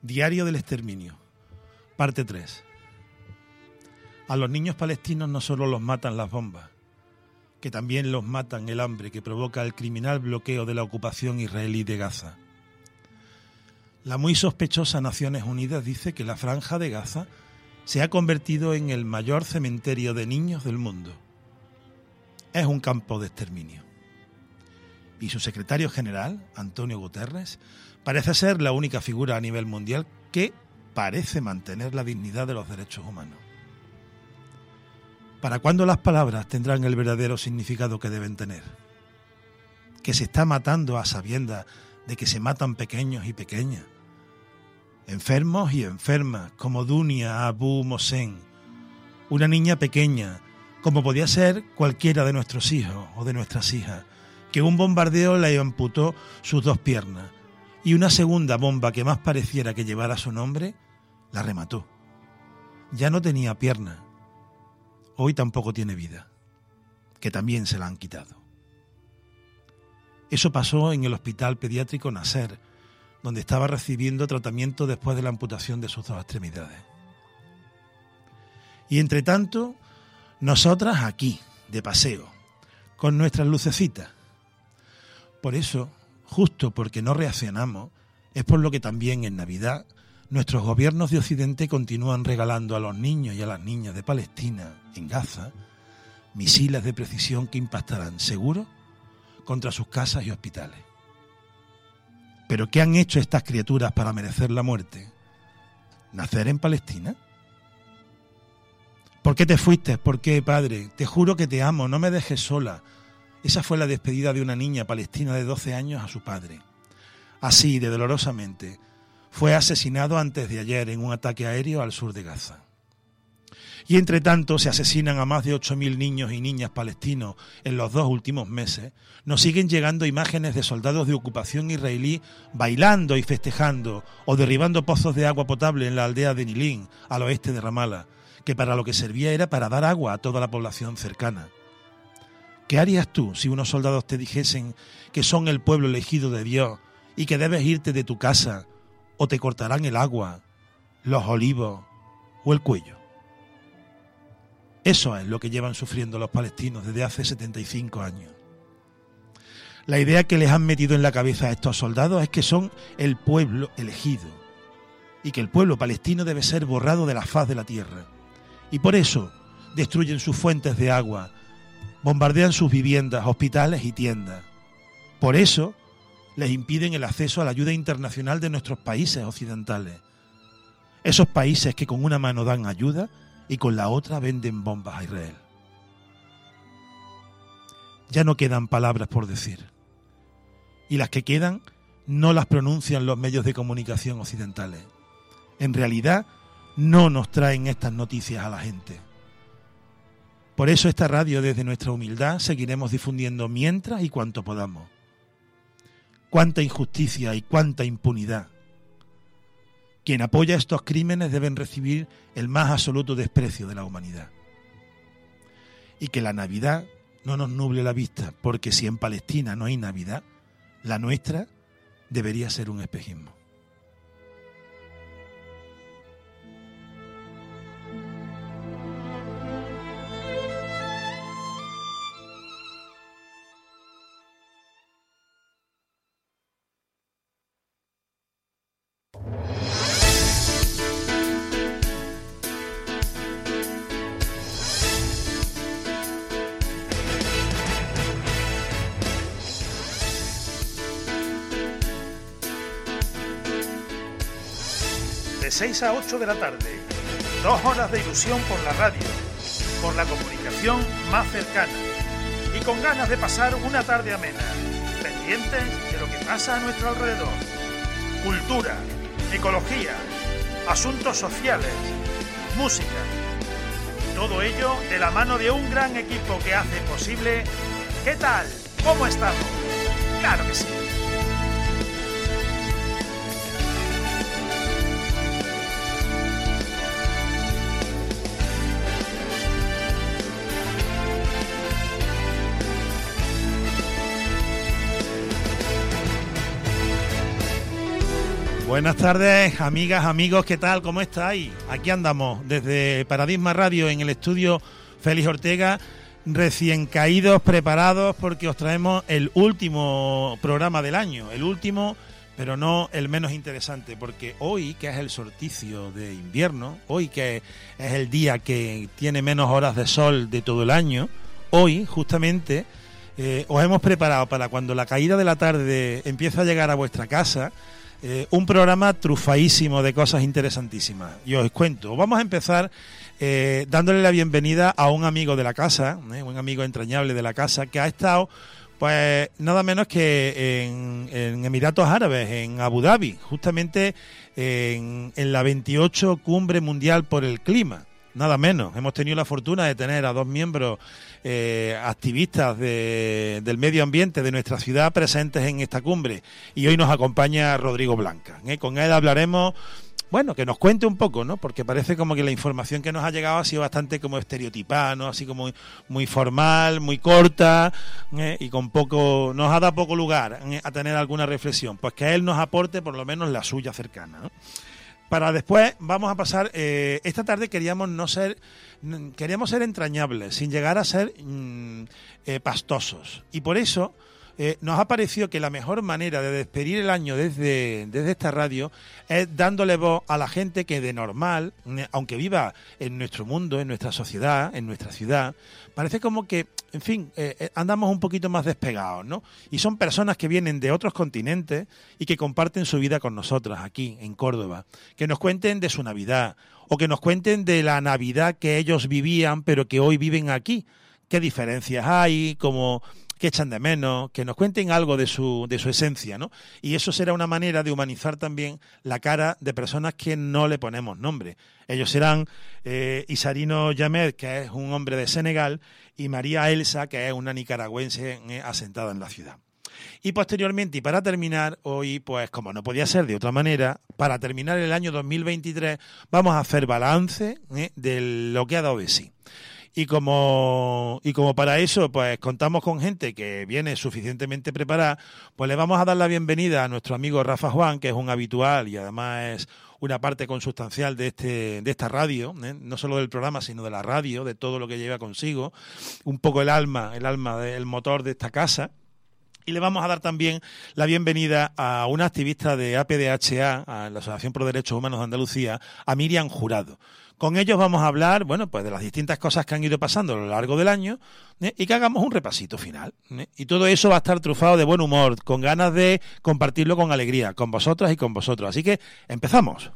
Diario del exterminio, parte 3. A los niños palestinos no solo los matan las bombas, que también los matan el hambre que provoca el criminal bloqueo de la ocupación israelí de Gaza. La muy sospechosa Naciones Unidas dice que la Franja de Gaza se ha convertido en el mayor cementerio de niños del mundo. Es un campo de exterminio. Y su secretario general, Antonio Guterres, parece ser la única figura a nivel mundial que parece mantener la dignidad de los derechos humanos. ¿Para cuándo las palabras tendrán el verdadero significado que deben tener? Que se está matando a sabiendas de que se matan pequeños y pequeñas, enfermos y enfermas, como Dunia Abu Mohsen, una niña pequeña, como podía ser cualquiera de nuestros hijos o de nuestras hijas, que un bombardeo le amputó sus 2 piernas y una segunda bomba que más pareciera que llevara su nombre, la remató. Ya no tenía piernas. Hoy tampoco tiene vida, que también se la han quitado. Eso pasó en el Hospital Pediátrico Nasser, donde estaba recibiendo tratamiento después de la amputación de sus 2 extremidades. Y entre tanto, nosotras aquí, de paseo, con nuestras lucecitas. Por eso, justo porque no reaccionamos, es por lo que también en Navidad nuestros gobiernos de Occidente continúan regalando a los niños y a las niñas de Palestina, en Gaza, misiles de precisión que impactarán seguro contra sus casas y hospitales. ¿Pero qué han hecho estas criaturas para merecer la muerte? ¿Nacer en Palestina? ¿Por qué te fuiste? ¿Por qué, padre? Te juro que te amo, no me dejes sola. Esa fue la despedida de una niña palestina de 12 años a su padre. Así, de dolorosamente, fue asesinado antes de ayer en un ataque aéreo al sur de Gaza. Y entre tanto se asesinan a más de 8.000 niños y niñas palestinos en los 2 últimos meses. Nos siguen llegando imágenes de soldados de ocupación israelí bailando y festejando o derribando pozos de agua potable en la aldea de Nilín, al oeste de Ramala, que para lo que servía era para dar agua a toda la población cercana. ¿Qué harías tú si unos soldados te dijesen que son el pueblo elegido de Dios y que debes irte de tu casa o te cortarán el agua, los olivos o el cuello? Eso es lo que llevan sufriendo los palestinos desde hace 75 años. La idea que les han metido en la cabeza a estos soldados es que son el pueblo elegido y que el pueblo palestino debe ser borrado de la faz de la tierra. Y por eso destruyen sus fuentes de agua, bombardean sus viviendas, hospitales y tiendas. Por eso les impiden el acceso a la ayuda internacional de nuestros países occidentales. Esos países que con una mano dan ayuda y con la otra venden bombas a Israel. Ya no quedan palabras por decir. Y las que quedan no las pronuncian los medios de comunicación occidentales. En realidad, no nos traen estas noticias a la gente. Por eso esta radio, desde nuestra humildad, seguiremos difundiendo mientras y cuanto podamos. Cuánta injusticia y cuánta impunidad. Quien apoya estos crímenes deben recibir el más absoluto desprecio de la humanidad. Y que la Navidad no nos nuble la vista, porque si en Palestina no hay Navidad, la nuestra debería ser un espejismo. De 6 a 8 de la tarde, 2 horas de ilusión por la radio, por la comunicación más cercana y con ganas de pasar una tarde amena, pendientes de lo que pasa a nuestro alrededor. Cultura, ecología, asuntos sociales, música. Todo ello de la mano de un gran equipo que hace posible... ¿Qué tal? ¿Cómo estamos? ¡Claro que sí! Buenas tardes, amigas, amigos, ¿qué tal? ¿Cómo estáis? Aquí andamos desde Paradigma Radio en el estudio Félix Ortega, recién caídos, preparados, porque os traemos el último programa del año, el último, pero no el menos interesante, porque hoy, que es el solsticio de invierno, hoy que es el día que tiene menos horas de sol de todo el año, hoy, justamente, os hemos preparado para cuando la caída de la tarde empiece a llegar a vuestra casa, un programa trufadísimo de cosas interesantísimas. Y os cuento, vamos a empezar dándole la bienvenida a un amigo de la casa, un amigo entrañable de la casa, que ha estado pues nada menos que en Emiratos Árabes, en Abu Dhabi, justamente en la 28 Cumbre Mundial por el Clima. Nada menos. Hemos tenido la fortuna de tener a dos miembros activistas del medio ambiente de nuestra ciudad presentes en esta cumbre. Y hoy nos acompaña Rodrigo Blanca. Con él hablaremos, bueno, que nos cuente un poco, ¿no? Porque parece como que la información que nos ha llegado ha sido bastante como estereotipada, ¿no? Así como muy formal, muy corta, y con poco, nos ha dado poco lugar a tener alguna reflexión. Pues que él nos aporte por lo menos la suya cercana, ¿no? Para después vamos a pasar, esta tarde queríamos ser entrañables, sin llegar a ser pastosos. Y por eso nos ha parecido que la mejor manera de despedir el año desde esta radio es dándole voz a la gente que de normal, aunque viva en nuestro mundo, en nuestra sociedad, en nuestra ciudad, parece como que, en fin, andamos un poquito más despegados, ¿no? Y son personas que vienen de otros continentes y que comparten su vida con nosotras aquí, en Córdoba. Que nos cuenten de su Navidad o que nos cuenten de la Navidad que ellos vivían pero que hoy viven aquí. ¿Qué diferencias hay? ¿Qué echan de menos? Que nos cuenten algo de su esencia, ¿no? Y eso será una manera de humanizar también la cara de personas que no le ponemos nombre. Ellos serán Isarino Yamed, que es un hombre de Senegal, y María Elsa, que es una nicaragüense asentada en la ciudad. Y posteriormente, y para terminar, hoy, pues como no podía ser de otra manera, para terminar el año 2023, vamos a hacer balance de lo que ha dado de sí. Y como para eso pues contamos con gente que viene suficientemente preparada, pues le vamos a dar la bienvenida a nuestro amigo Rafa Juan, que es un habitual y además es una parte consustancial de esta radio, no solo del programa, sino de la radio, de todo lo que lleva consigo, un poco el alma, el motor de esta casa. Y le vamos a dar también la bienvenida a una activista de APDHA, a la Asociación Pro Derechos Humanos de Andalucía, a Miriam Jurado. Con ellos vamos a hablar, bueno, pues de las distintas cosas que han ido pasando a lo largo del año, y que hagamos un repasito final. Y todo eso va a estar trufado de buen humor, con ganas de compartirlo con alegría, con vosotras y con vosotros. Así que empezamos.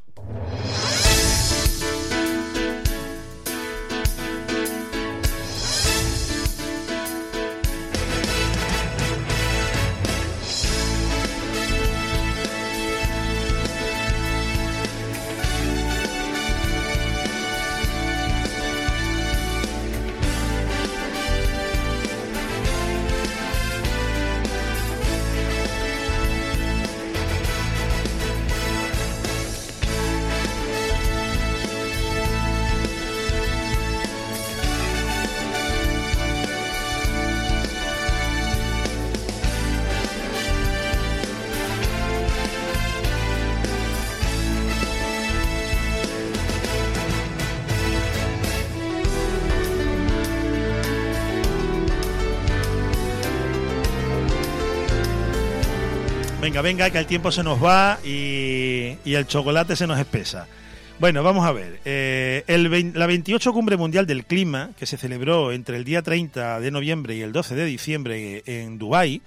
Venga, que el tiempo se nos va y el chocolate se nos espesa. Bueno, vamos a ver. La 28 Cumbre Mundial del Clima, que se celebró entre el día 30 de noviembre y el 12 de diciembre en Dubái,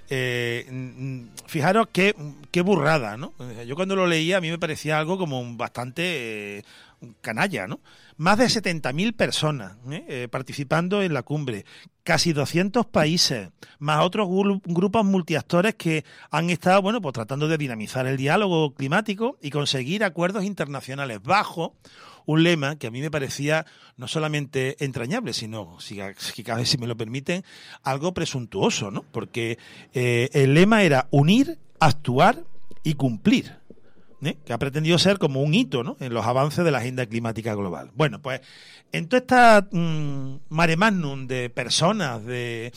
fijaros qué burrada, ¿no? Yo cuando lo leía a mí me parecía algo como bastante canalla, ¿no? Más de 70.000 personas participando en la cumbre, casi 200 países, más otros grupos multiactores que han estado, bueno, pues tratando de dinamizar el diálogo climático y conseguir acuerdos internacionales bajo un lema que a mí me parecía no solamente entrañable, sino, si me lo permiten, algo presuntuoso, ¿no? Porque el lema era unir, actuar y cumplir, que ha pretendido ser como un hito, ¿no?, en los avances de la agenda climática global. Bueno, pues en toda esta mare magnum de personas, de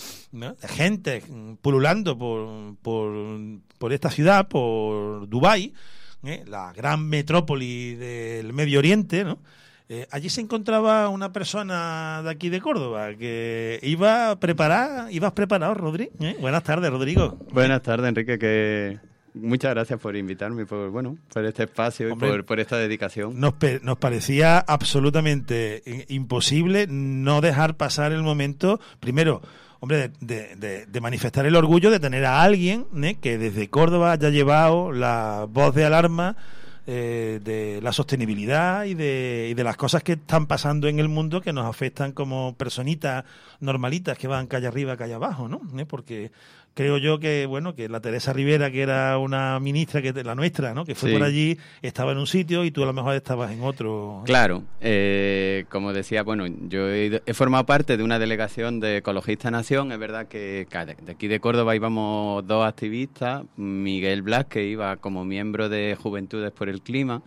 gente pululando por esta ciudad, por Dubái, la gran metrópoli del Medio Oriente, ¿no? Allí se encontraba una persona de aquí de Córdoba que ibas preparado, Rodri. Buenas tardes, Rodrigo. Buenas tardes, Enrique, muchas gracias por invitarme, por este espacio. Hombre, y por esta dedicación. Nos parecía absolutamente imposible no dejar pasar el momento, primero, hombre, de manifestar el orgullo de tener a alguien que desde Córdoba haya llevado la voz de alarma de la sostenibilidad y de las cosas que están pasando en el mundo que nos afectan como personitas normalitas que van calle arriba, calle abajo, ¿no? Porque creo yo que, bueno, que la Teresa Rivera, que era una ministra, la nuestra, ¿no? Que fue por allí, estaba en un sitio y tú a lo mejor estabas en otro. Claro, como decía, bueno, yo he formado parte de una delegación de Ecologista Nación. Es verdad que de aquí de Córdoba íbamos 2 activistas, Miguel Blas, que iba como miembro de Juventud por el Clima,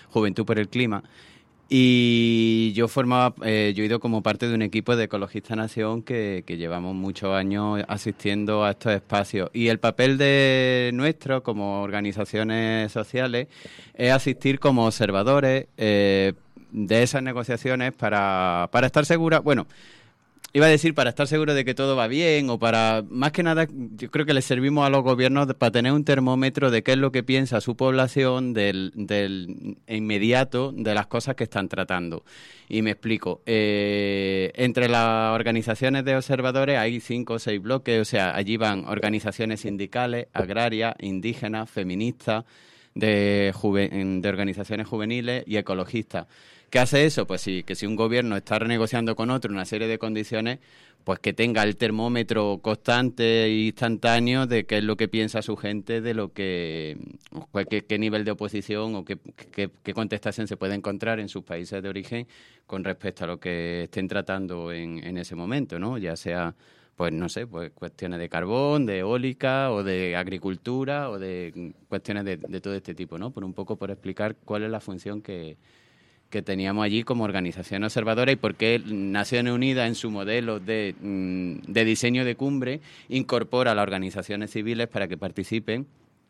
y yo he ido como parte de un equipo de Ecologista Nación que llevamos muchos años asistiendo a estos espacios. Y el papel de nuestro como organizaciones sociales es asistir como observadores de esas negociaciones para estar seguras, para estar seguro de que todo va bien, o para, más que nada, yo creo que les servimos a los gobiernos para tener un termómetro de qué es lo que piensa su población del inmediato de las cosas que están tratando. Y me explico. Entre las organizaciones de observadores hay 5 o 6 bloques, o sea, allí van organizaciones sindicales, agrarias, indígenas, feministas, de organizaciones juveniles y ecologistas. ¿Qué hace eso? Pues sí, que si un gobierno está renegociando con otro una serie de condiciones, pues que tenga el termómetro constante e instantáneo de qué es lo que piensa su gente, de lo que qué nivel de oposición o qué contestación se puede encontrar en sus países de origen con respecto a lo que estén tratando en ese momento, ¿no? Ya sea, pues no sé, pues cuestiones de carbón, de eólica o de agricultura o de cuestiones de todo este tipo, ¿no? Por explicar cuál es la función que teníamos allí como organización observadora y por qué Naciones Unidas en su modelo de diseño de cumbre incorpora a las organizaciones civiles para que participen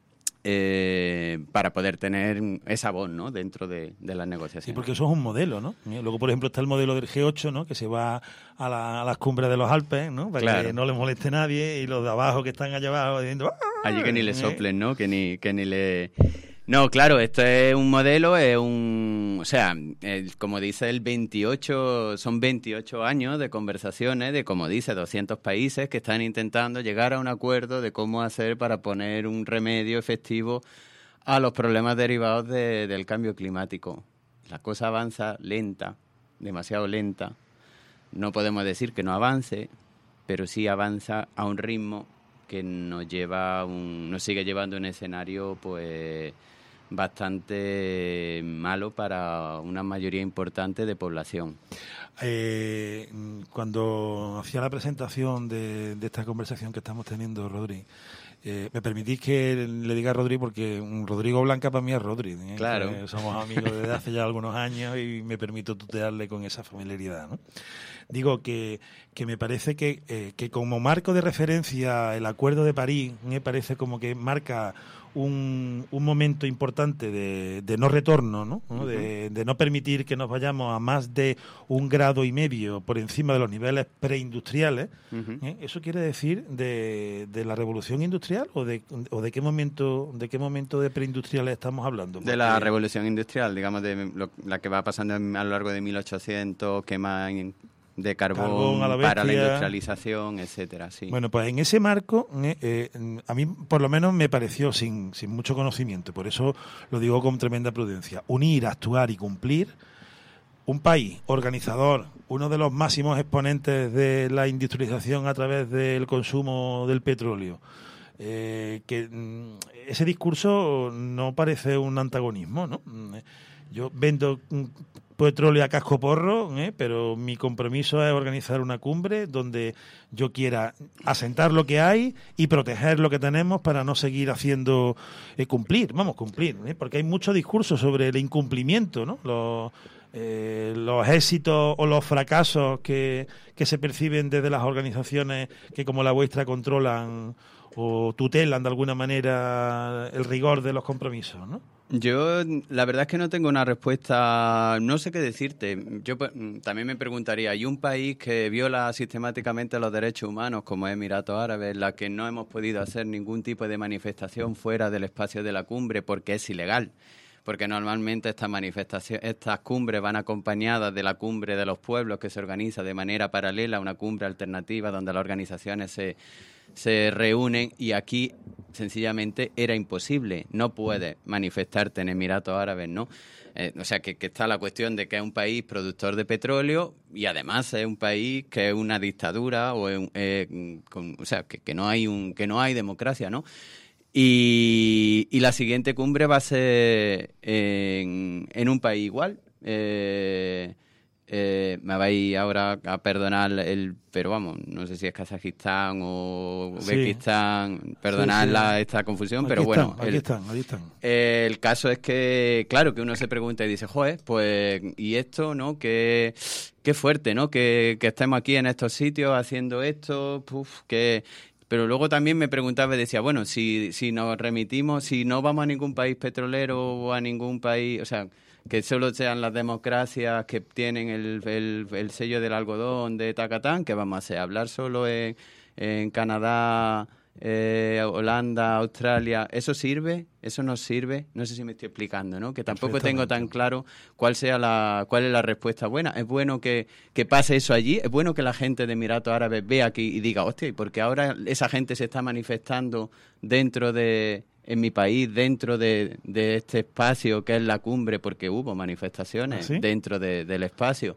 para poder tener esa voz, ¿no?, dentro de las negociaciones. Sí, porque eso es un modelo, ¿no? Luego, por ejemplo, está el modelo del G8, ¿no?, que se va a las cumbres de los Alpes, ¿no?, para que no le moleste nadie, y los de abajo que están allá abajo diciendo... Allí que ni le soplen, ¿no?, que ni le... No, claro, esto es un modelo, como dice son 28 años de conversaciones de, como dice, 200 países que están intentando llegar a un acuerdo de cómo hacer para poner un remedio efectivo a los problemas derivados del cambio climático. La cosa avanza lenta, demasiado lenta. No podemos decir que no avance, pero sí avanza a un ritmo que nos sigue llevando a un escenario, pues, bastante malo para una mayoría importante de población. Cuando hacía la presentación de esta conversación que estamos teniendo, Rodri, me permitís que le diga a Rodri, porque Rodrigo Blanca para mí es Rodri, Claro. Somos amigos desde hace ya algunos años y me permito tutearle con esa familiaridad, ¿no? Digo que me parece que como marco de referencia el Acuerdo de París me parece como que marca un momento importante de no retorno, ¿no? Uh-huh. De no permitir que nos vayamos a más de 1,5 grados por encima de los niveles preindustriales. Uh-huh. ¿Eso quiere decir de la revolución industrial o de qué momento de preindustriales estamos hablando? De la revolución industrial, digamos, la que va pasando a lo largo de 1800, quema de carbón para la industrialización, etcétera, sí. Bueno, pues en ese marco, a mí por lo menos me pareció, sin mucho conocimiento, por eso lo digo con tremenda prudencia, unir, actuar y cumplir. Un país organizador, uno de los máximos exponentes de la industrialización a través del consumo del petróleo, que ese discurso no parece un antagonismo, ¿no? Yo vendo petróleo a casco porro, pero mi compromiso es organizar una cumbre donde yo quiera asentar lo que hay y proteger lo que tenemos para no seguir haciendo cumplir, porque hay mucho discurso sobre el incumplimiento, ¿no? los éxitos o los fracasos que se perciben desde las organizaciones que como la vuestra controlan o tutelan de alguna manera el rigor de los compromisos, ¿no? Yo, la verdad es que no tengo una respuesta, no sé qué decirte. Yo también me preguntaría, ¿hay un país que viola sistemáticamente los derechos humanos, como es Emiratos Árabes, en la que no hemos podido hacer ningún tipo de manifestación fuera del espacio de la cumbre porque es ilegal? Porque normalmente estas cumbres van acompañadas de la cumbre de los pueblos que se organiza de manera paralela, una cumbre alternativa donde las organizaciones se reúnen, y aquí sencillamente era imposible. No puedes manifestarte en Emiratos Árabes, ¿no? O sea, que está la cuestión de que es un país productor de petróleo y además es un país que es una dictadura o sea, que no hay democracia, ¿no? Y la siguiente cumbre va a ser en un país igual. Me vais ahora a perdonar pero vamos, no sé si es Kazajistán o Uzbekistán, sí. Perdonad esta confusión, aquí pero bueno. Aquí están. El caso es que, claro, que uno se pregunta y dice, joder, pues, y esto, ¿no? Qué fuerte, ¿no? Que estemos aquí en estos sitios haciendo esto, Pero luego también me preguntaba y decía, bueno, si nos remitimos, si no vamos a ningún país petrolero o a ningún país, o sea, que solo sean las democracias que tienen el sello del algodón de Tacatán, que vamos a hacer, hablar solo en Canadá, Holanda, Australia, ¿eso sirve? ¿Eso nos sirve? No sé si me estoy explicando, ¿no? Que tampoco tengo tan claro cuál es la respuesta buena. ¿Es bueno que pase eso allí? ¿Es bueno que la gente de Emiratos Árabes vea aquí y diga, hostia, ¿y por qué ahora esa gente se está manifestando en mi país, dentro de este espacio que es la cumbre, porque hubo manifestaciones dentro del espacio?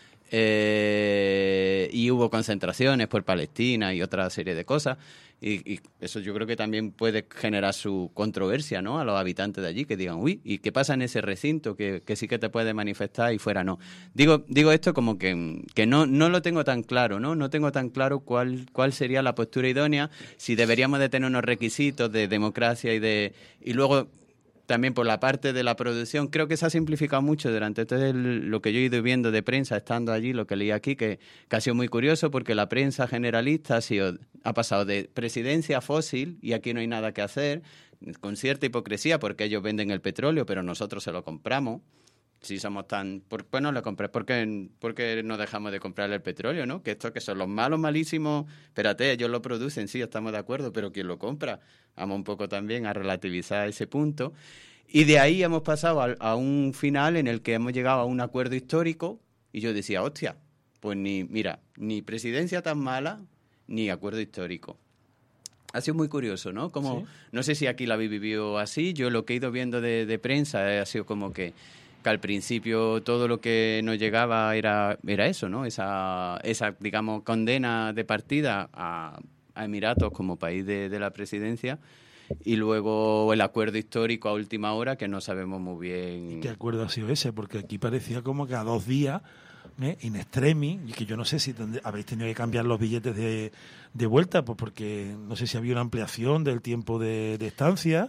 Y hubo concentraciones por Palestina y otra serie de cosas, y eso yo creo que también puede generar su controversia, ¿no? A los habitantes de allí, que digan, uy, ¿y qué pasa en ese recinto? Que sí que te puedes manifestar y fuera no. Digo esto como que no lo tengo tan claro, ¿no? No tengo tan claro cuál sería la postura idónea, si deberíamos de tener unos requisitos de democracia y luego también por la parte de la producción. Creo que se ha simplificado mucho durante todo lo que yo he ido viendo de prensa, estando allí, lo que leí aquí, que ha sido muy curioso, porque la prensa generalista ha pasado de presidencia fósil, y aquí no hay nada que hacer, con cierta hipocresía, porque ellos venden el petróleo, pero nosotros se lo compramos. Si somos tan... pues no lo compré. ¿Por qué no dejamos de comprar el petróleo, no? Que estos que son los malos, malísimos... Espérate, ellos lo producen, sí, estamos de acuerdo, pero ¿quién lo compra? Vamos un poco también a relativizar ese punto. Y de ahí hemos pasado a un final en el que hemos llegado a un acuerdo histórico, y yo decía, hostia, pues ni presidencia tan mala, ni acuerdo histórico. Ha sido muy curioso, ¿no? Como, ¿sí? No sé si aquí la habéis vivido así. Yo lo que he ido viendo de prensa ha sido como que al principio todo lo que nos llegaba era eso, ¿no? Esa digamos, condena de partida a Emiratos como país de la presidencia, y luego el acuerdo histórico a última hora, que no sabemos muy bien. ¿Y qué acuerdo ha sido ese? Porque aquí parecía como que a 2 días, in extremis, y que yo no sé si habéis tenido que cambiar los billetes de vuelta, pues porque no sé si había una ampliación del tiempo de estancia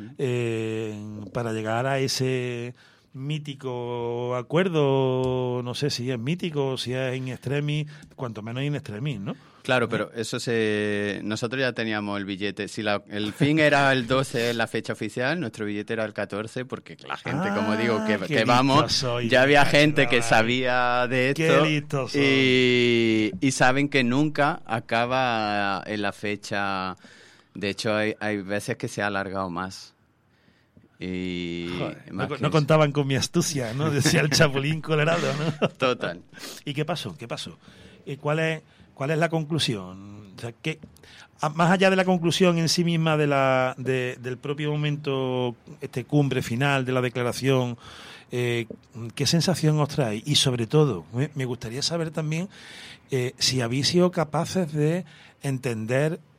para llegar a ese mítico acuerdo. No sé si es mítico o si es in extremis, cuanto menos in extremis, ¿no? Claro, pero eso nosotros ya teníamos el billete. Si el fin era el 12, la fecha oficial, nuestro billete era el 14, porque la gente, como digo, que vamos, ya había gente que sabía de esto y saben que nunca acaba en la fecha. De hecho, hay veces que se ha alargado más. Y joder, no contaban con mi astucia, ¿no? Decía el Chapulín Colorado, ¿no? Total. ¿Y qué pasó? ¿Cuál es la conclusión? O sea, más allá de la conclusión en sí misma del propio momento, cumbre final de la declaración, ¿qué sensación os trae? Y sobre todo, me gustaría saber también si habéis sido capaces de entender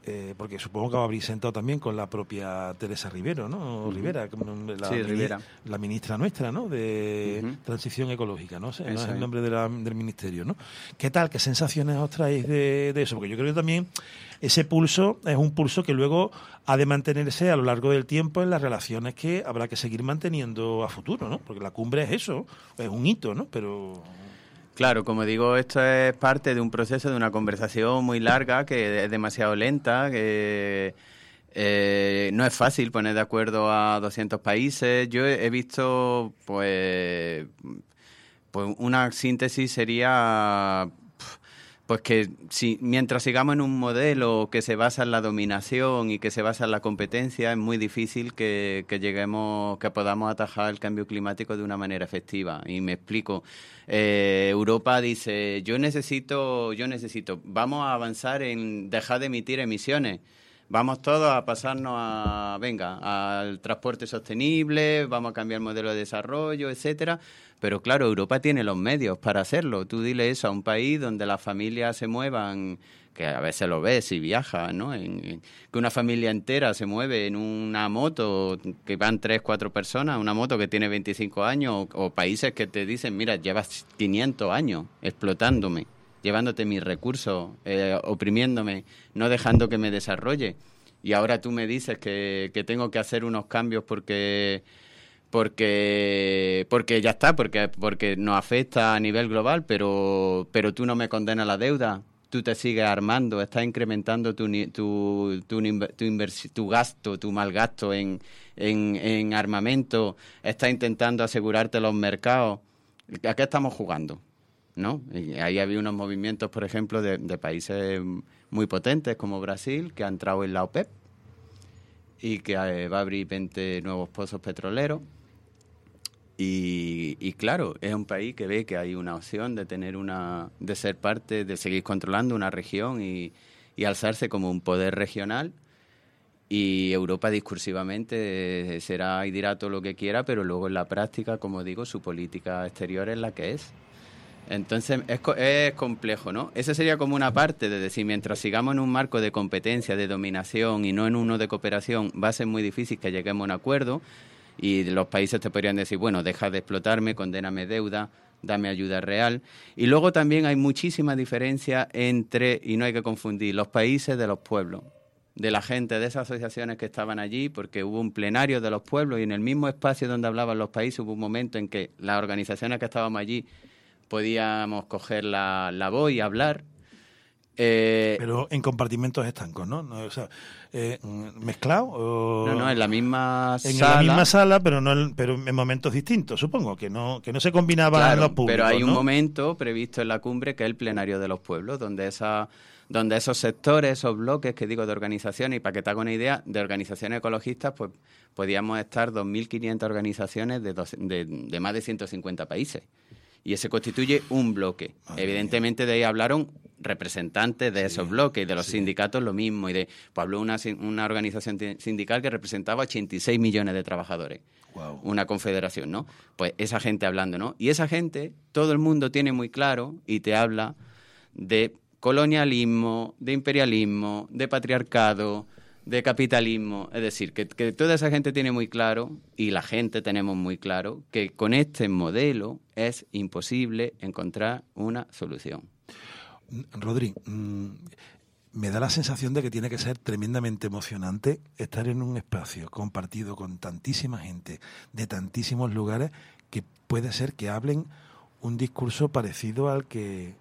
porque supongo que os habréis sentado también con la propia Teresa Rivero, ¿no? Rivera, Rivera, la ministra nuestra, ¿no? De Transición Ecológica, ¿no? No es el nombre del ministerio, ¿no? ¿Qué tal? ¿Qué sensaciones os traéis de eso? Porque yo creo que también ese pulso es un pulso que luego ha de mantenerse a lo largo del tiempo en las relaciones que habrá que seguir manteniendo a futuro, ¿no? Porque la cumbre es eso, es un hito, ¿no? Pero... Claro, como digo, esto es parte de un proceso, de una conversación muy larga, que es demasiado lenta, que no es fácil poner de acuerdo a 200 países. Yo he visto, pues una síntesis sería... Pues que si mientras sigamos en un modelo que se basa en la dominación y que se basa en la competencia, es muy difícil que lleguemos, que podamos atajar el cambio climático de una manera efectiva. Y me explico. Europa dice, yo necesito, vamos a avanzar en dejar de emitir emisiones. Vamos todos a pasarnos al transporte sostenible, vamos a cambiar el modelo de desarrollo, etcétera. Pero claro, Europa tiene los medios para hacerlo. Tú dile eso a un país donde las familias se muevan, que a veces lo ves si viajas, ¿no? Que una familia entera se mueve en una moto, que van 3, 4 personas, una moto que tiene 25 años, o países que te dicen, mira, llevas 500 años explotándome, llevándote mis recursos, oprimiéndome, no dejando que me desarrolle. Y ahora tú me dices que tengo que hacer unos cambios porque ya está, porque nos afecta a nivel global, pero tú no me condenas la deuda, tú te sigues armando, estás incrementando tu gasto, tu mal gasto en armamento, estás intentando asegurarte los mercados. ¿A qué estamos jugando? ¿No? Y ahí había unos movimientos, por ejemplo, de países muy potentes como Brasil, que ha entrado en la OPEP y que va a abrir 20 nuevos pozos petroleros. Y claro, es un país que ve que hay una opción de de ser parte, de seguir controlando una región y alzarse como un poder regional. Y Europa discursivamente será y dirá todo lo que quiera, pero luego en la práctica, como digo, su política exterior es la que es. Entonces es complejo, ¿no? Esa sería como una parte de decir, mientras sigamos en un marco de competencia, de dominación y no en uno de cooperación, va a ser muy difícil que lleguemos a un acuerdo. Y los países te podrían decir, bueno, deja de explotarme, condéname deuda, dame ayuda real. Y luego también hay muchísima diferencia entre, y no hay que confundir, los países de los pueblos, de la gente, de esas asociaciones que estaban allí, porque hubo un plenario de los pueblos y en el mismo espacio donde hablaban los países hubo un momento en que las organizaciones que estábamos allí podíamos coger la voz y hablar. Pero en compartimentos estancos, ¿no? O sea, ¿mezclado? No, en la misma sala. En la misma sala, pero en momentos distintos, supongo, que no se combinaban los públicos, pero hay un ¿no? momento previsto en la cumbre que es el plenario de los pueblos, donde esos sectores, esos bloques que digo de organizaciones, y para que te haga una idea, de organizaciones ecologistas, pues podíamos estar 2.500 organizaciones de más de 150 países. Y ese constituye un bloque. Evidentemente de ahí hablaron representantes de esos bloques, y de los sindicatos lo mismo. Pues habló una organización sindical que representaba 86 millones de trabajadores. Wow. Una confederación, ¿no? Pues esa gente hablando, ¿no? Y esa gente, todo el mundo tiene muy claro y te habla de colonialismo, de imperialismo, de patriarcado, de capitalismo. Es decir, que toda esa gente tiene muy claro, y la gente tenemos muy claro, que con este modelo es imposible encontrar una solución. Rodri, me da la sensación de que tiene que ser tremendamente emocionante estar en un espacio compartido con tantísima gente de tantísimos lugares, que puede ser que hablen un discurso parecido al que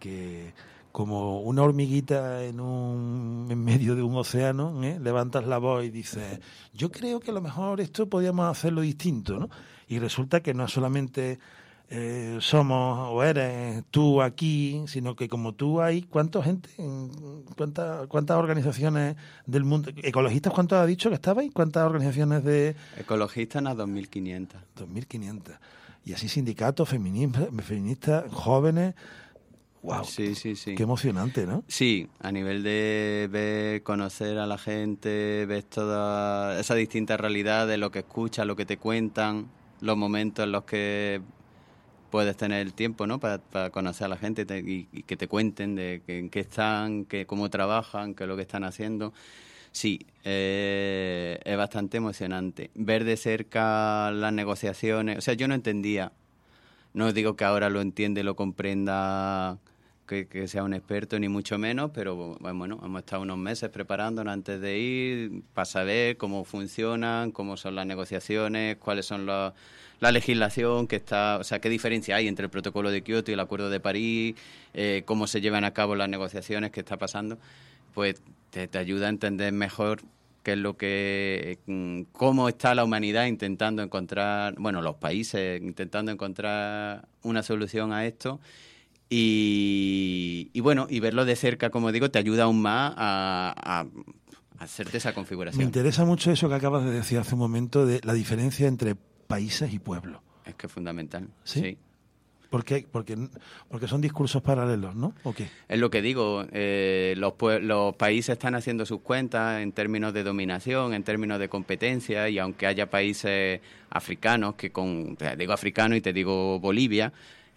como una hormiguita en medio de un océano, levantas la voz y dices, yo creo que a lo mejor esto podríamos hacerlo distinto, ¿no? Y resulta que no solamente somos o eres tú aquí, sino que como tú hay, ¿cuánta gente? ¿Cuántas organizaciones del mundo? ¿Ecologistas cuántos has dicho que estabais? ¿Cuántas organizaciones de...? Ecologistas, unas 2.500. 2.500. Y así sindicatos, feministas, jóvenes... Wow, sí. Qué emocionante, ¿no? Sí, a nivel de ver, conocer a la gente, ves toda esa distinta realidad de lo que escuchas, lo que te cuentan, los momentos en los que puedes tener el tiempo, ¿no? Para conocer a la gente y que te cuenten de en qué están, cómo trabajan, qué es lo que están haciendo. Sí, es bastante emocionante. Ver de cerca las negociaciones. O sea, yo no entendía. No digo que ahora lo entiende, lo comprenda, que sea un experto, ni mucho menos, pero bueno, hemos estado unos meses preparándonos antes de ir para saber cómo funcionan, cómo son las negociaciones, cuáles son la legislación que está, o sea, qué diferencia hay entre el protocolo de Kioto y el Acuerdo de París, cómo se llevan a cabo las negociaciones, qué está pasando. Pues te ayuda a entender mejor qué es lo que, cómo está la humanidad intentando encontrar, bueno, los países intentando encontrar una solución a esto. Y bueno, y verlo de cerca, como digo, te ayuda aún más a hacerte esa configuración. Me interesa mucho eso que acabas de decir hace un momento, de la diferencia entre países y pueblos. Es que es fundamental. Sí. ¿Por qué? Porque son discursos paralelos, ¿no? ¿O qué? Es lo que digo, los países están haciendo sus cuentas en términos de dominación, en términos de competencia, y aunque haya países africanos, te digo africano y te digo Bolivia,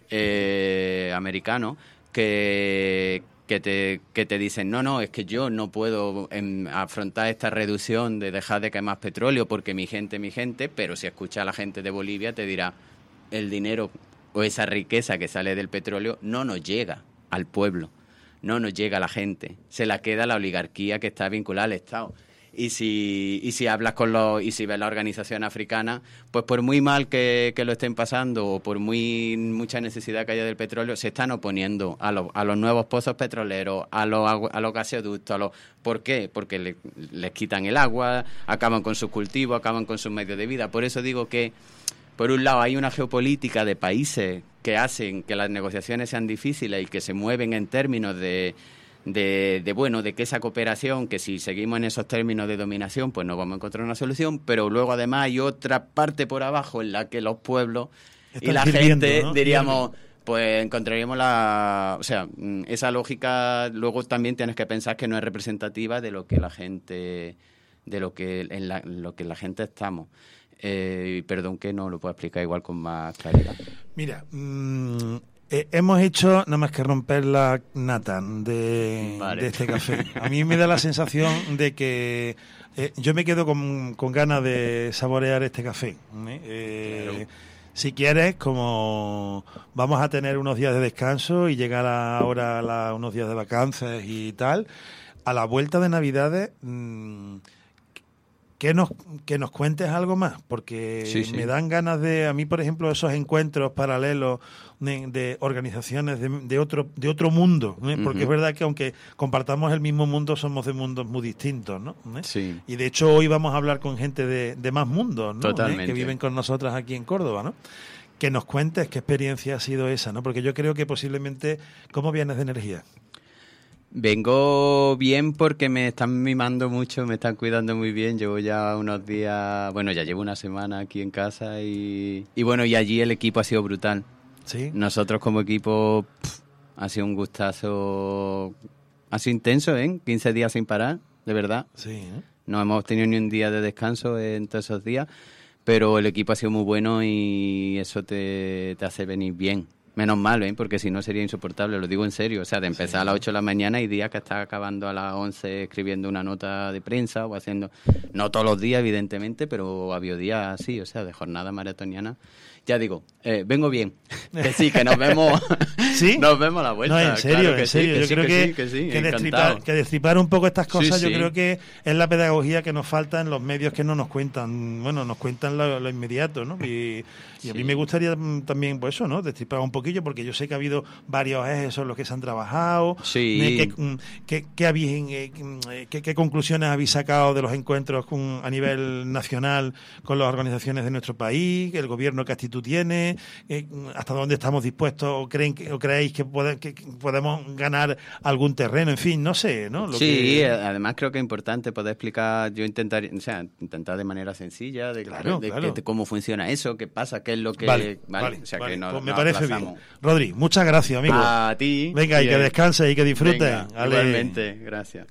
americanos, que te dicen, no, es que yo no puedo afrontar esta reducción de dejar de caer más petróleo porque mi gente, pero si escucha a la gente de Bolivia te dirá, el dinero o esa riqueza que sale del petróleo no nos llega al pueblo, no nos llega a la gente, se la queda la oligarquía que está vinculada al Estado. Y si hablas y si ves la organización africana, pues por muy mal que lo estén pasando o por mucha necesidad que haya del petróleo, se están oponiendo a los nuevos pozos petroleros, a los gasoductos. ¿Por qué? Porque les quitan el agua, acaban con sus cultivos, acaban con sus medios de vida. Por eso digo que, por un lado, hay una geopolítica de países que hacen que las negociaciones sean difíciles y que se mueven en términos de que esa cooperación, que si seguimos en esos términos de dominación, pues no vamos a encontrar una solución, pero luego además hay otra parte por abajo en la que los pueblos y la gente, ¿no? Diríamos, pues encontraríamos esa lógica. Luego también tienes que pensar que no es representativa de lo que la gente, lo que la gente estamos. Perdón que no lo puedo explicar igual con más claridad. Mira, hemos hecho nada más que romper la nata de este café. A mí me da la sensación de que yo me quedo con ganas de saborear este café. Claro. Si quieres, como vamos a tener unos días de descanso y llegar ahora a unos días de vacaciones y tal, a la vuelta de Navidades, que nos cuentes algo más, porque sí. Me dan ganas a mí, por ejemplo, esos encuentros paralelos de organizaciones de otro mundo, ¿no? Porque es verdad que aunque compartamos el mismo mundo, somos de mundos muy distintos, ¿no? Sí. Y de hecho hoy vamos a hablar con gente de más mundos, ¿no? Totalmente. Que viven con nosotras aquí en Córdoba, ¿no? Que nos cuentes qué experiencia ha sido esa, ¿no? Porque yo creo que posiblemente, ¿cómo vienes de energía? Vengo bien porque me están mimando mucho, me están cuidando muy bien. Llevo ya unos días, ya llevo una semana aquí en casa y bueno, y allí el equipo ha sido brutal. Sí. Nosotros como equipo ha sido un gustazo, ha sido intenso, 15 días sin parar, de verdad. Sí. No hemos tenido ni un día de descanso en todos esos días, pero el equipo ha sido muy bueno y eso te hace venir bien. Menos mal, porque si no sería insoportable, lo digo en serio. O sea, de empezar a las 8 de la mañana y días que estás acabando a las 11 escribiendo una nota de prensa o haciendo... No todos los días, evidentemente, pero había días así, o sea, de jornada maratoniana. Ya digo, vengo bien. Que sí, que nos vemos. ¿Sí? Nos vemos a la vuelta. No, en serio, claro que en serio. Sí, yo creo que destripar un poco estas cosas, Sí. Yo creo que es la pedagogía que nos falta en los medios que no nos cuentan. Bueno, nos cuentan lo inmediato, ¿no? Y a mí me gustaría también, pues eso, ¿no? Destripar un poquillo, porque yo sé que ha habido varios ejes en los que se han trabajado. Sí. ¿Qué conclusiones habéis sacado de los encuentros a nivel nacional con las organizaciones de nuestro país? ¿El gobierno qué actitud tiene? ¿Hasta dónde estamos dispuestos o creéis que podemos ganar algún terreno? En fin, no sé, ¿no? Además creo que es importante poder explicar, yo intentar de manera sencilla de cómo funciona eso, qué pasa, qué es lo que... Vale. O sea, que pues me parece bien. Rodri, muchas gracias, amigo. A ti. Venga, y que descanses y que disfrutes. Venga, igualmente, gracias.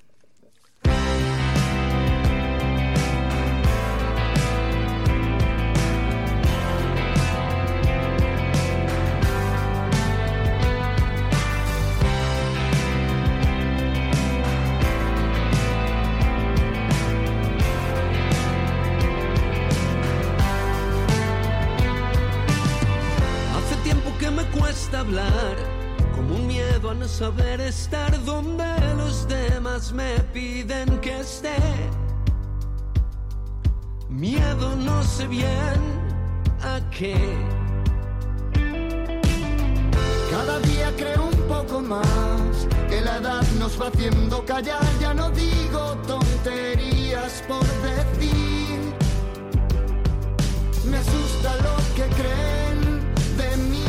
saber estar donde los demás me piden que esté. Miedo, no sé bien a qué. Cada día creo un poco más que la edad nos va haciendo callar. Ya no digo tonterías por decir. Me asusta lo que creen de mí.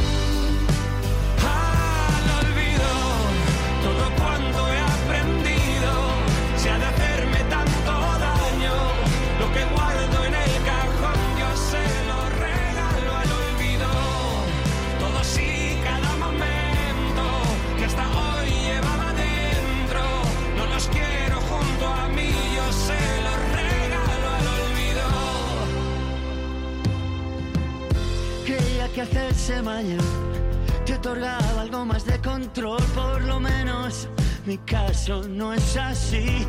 Al olvido todo cuanto he aprendido. Si ha de hacerme tanto daño, lo que guardo en el cajón yo se lo regalo al olvido. Todo sí, cada momento que hasta hoy llevaba dentro, no los quiero junto a mí, yo se los regalo al olvido. Creía que hacerse mayor te otorgaba algo más de control, por lo menos mi caso no es así.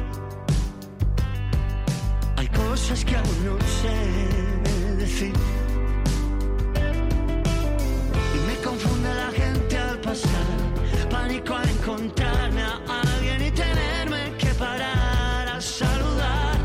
Hay cosas que aún no sé decir y me confunde la gente al pasar, pánico al encontrarme a alguien y tenerme que parar a saludar.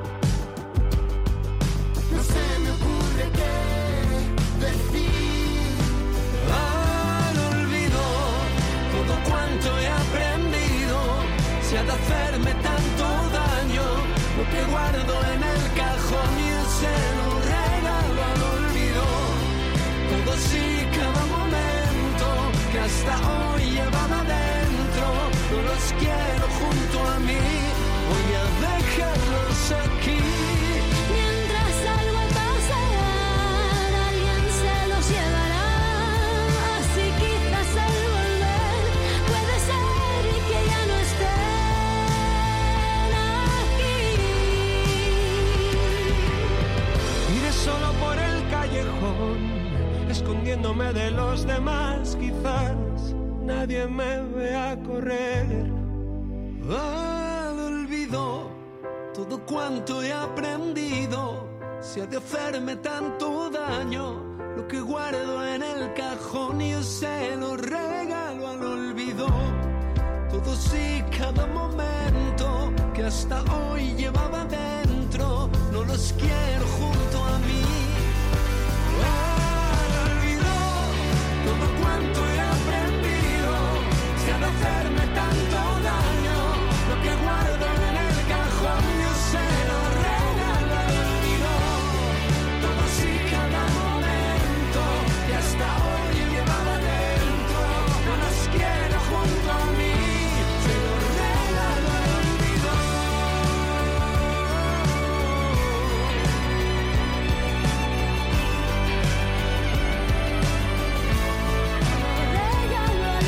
No se me ocurre qué decir. Al olvido todo cuanto he aprendido. Si ha de hacerme tanto daño, lo que guardo en el cajón y se lo regalo al olvido. Todo sí, cada momento que hasta hoy llevaba dentro, no los quiero junto a mí, voy a dejarlos aquí. Mientras algo al pasar, alguien se los llevará. Así quizás al volver puede ser que ya no estén aquí. Iré solo por el callejón, escondiéndome de los demás. Quizás nadie me vea correr. Al olvido todo cuanto he aprendido. Si ha de hacerme tanto daño, lo que guardo en el cajón yo se lo regalo al olvido. Todo sí, cada momento que hasta hoy llevaba dentro, no los quiero junto a mí. Al olvido todo cuanto he aprendido. Si ha de hacerme tanto daño, lo que guardo en el cajón yo se lo regalo al olvido. Todo sí, cada momento que hasta hoy llevaba dentro, no los quiero junto a mí, se lo regalo al olvido. Regalo al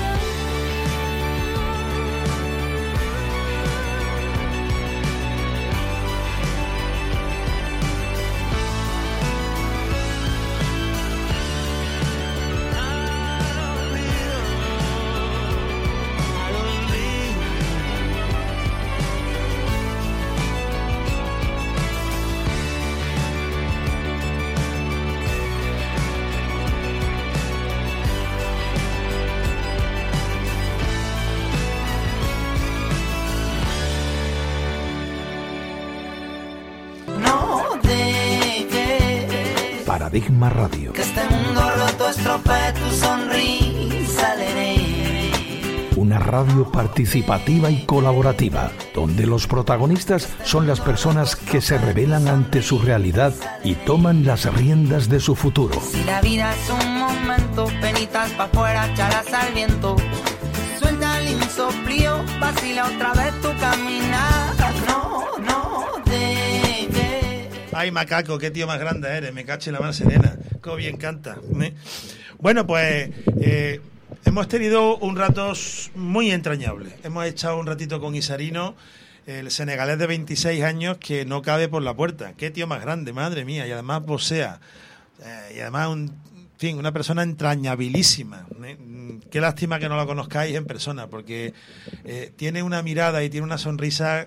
No dejes Paradigma Radio. que este mundo roto estropee tu sonrisa alegre. Una radio participativa y colaborativa, donde los protagonistas son las personas que se rebelan ante su realidad y toman las riendas de su futuro. Si la vida es un momento, penitas pa' afuera, chalas al viento. Suelta el insoplío, vacila otra vez tu caminar. No dejes. Ay, macaco, qué tío más grande eres, me cache la mar serena, cómo bien canta. Bueno, pues hemos tenido un rato muy entrañable. Hemos echado un ratito con Isarino, el senegalés de 26 años que no cabe por la puerta. Qué tío más grande, madre mía, y además posea. Y además, una persona entrañabilísima. Qué lástima que no la conozcáis en persona, porque tiene una mirada y tiene una sonrisa...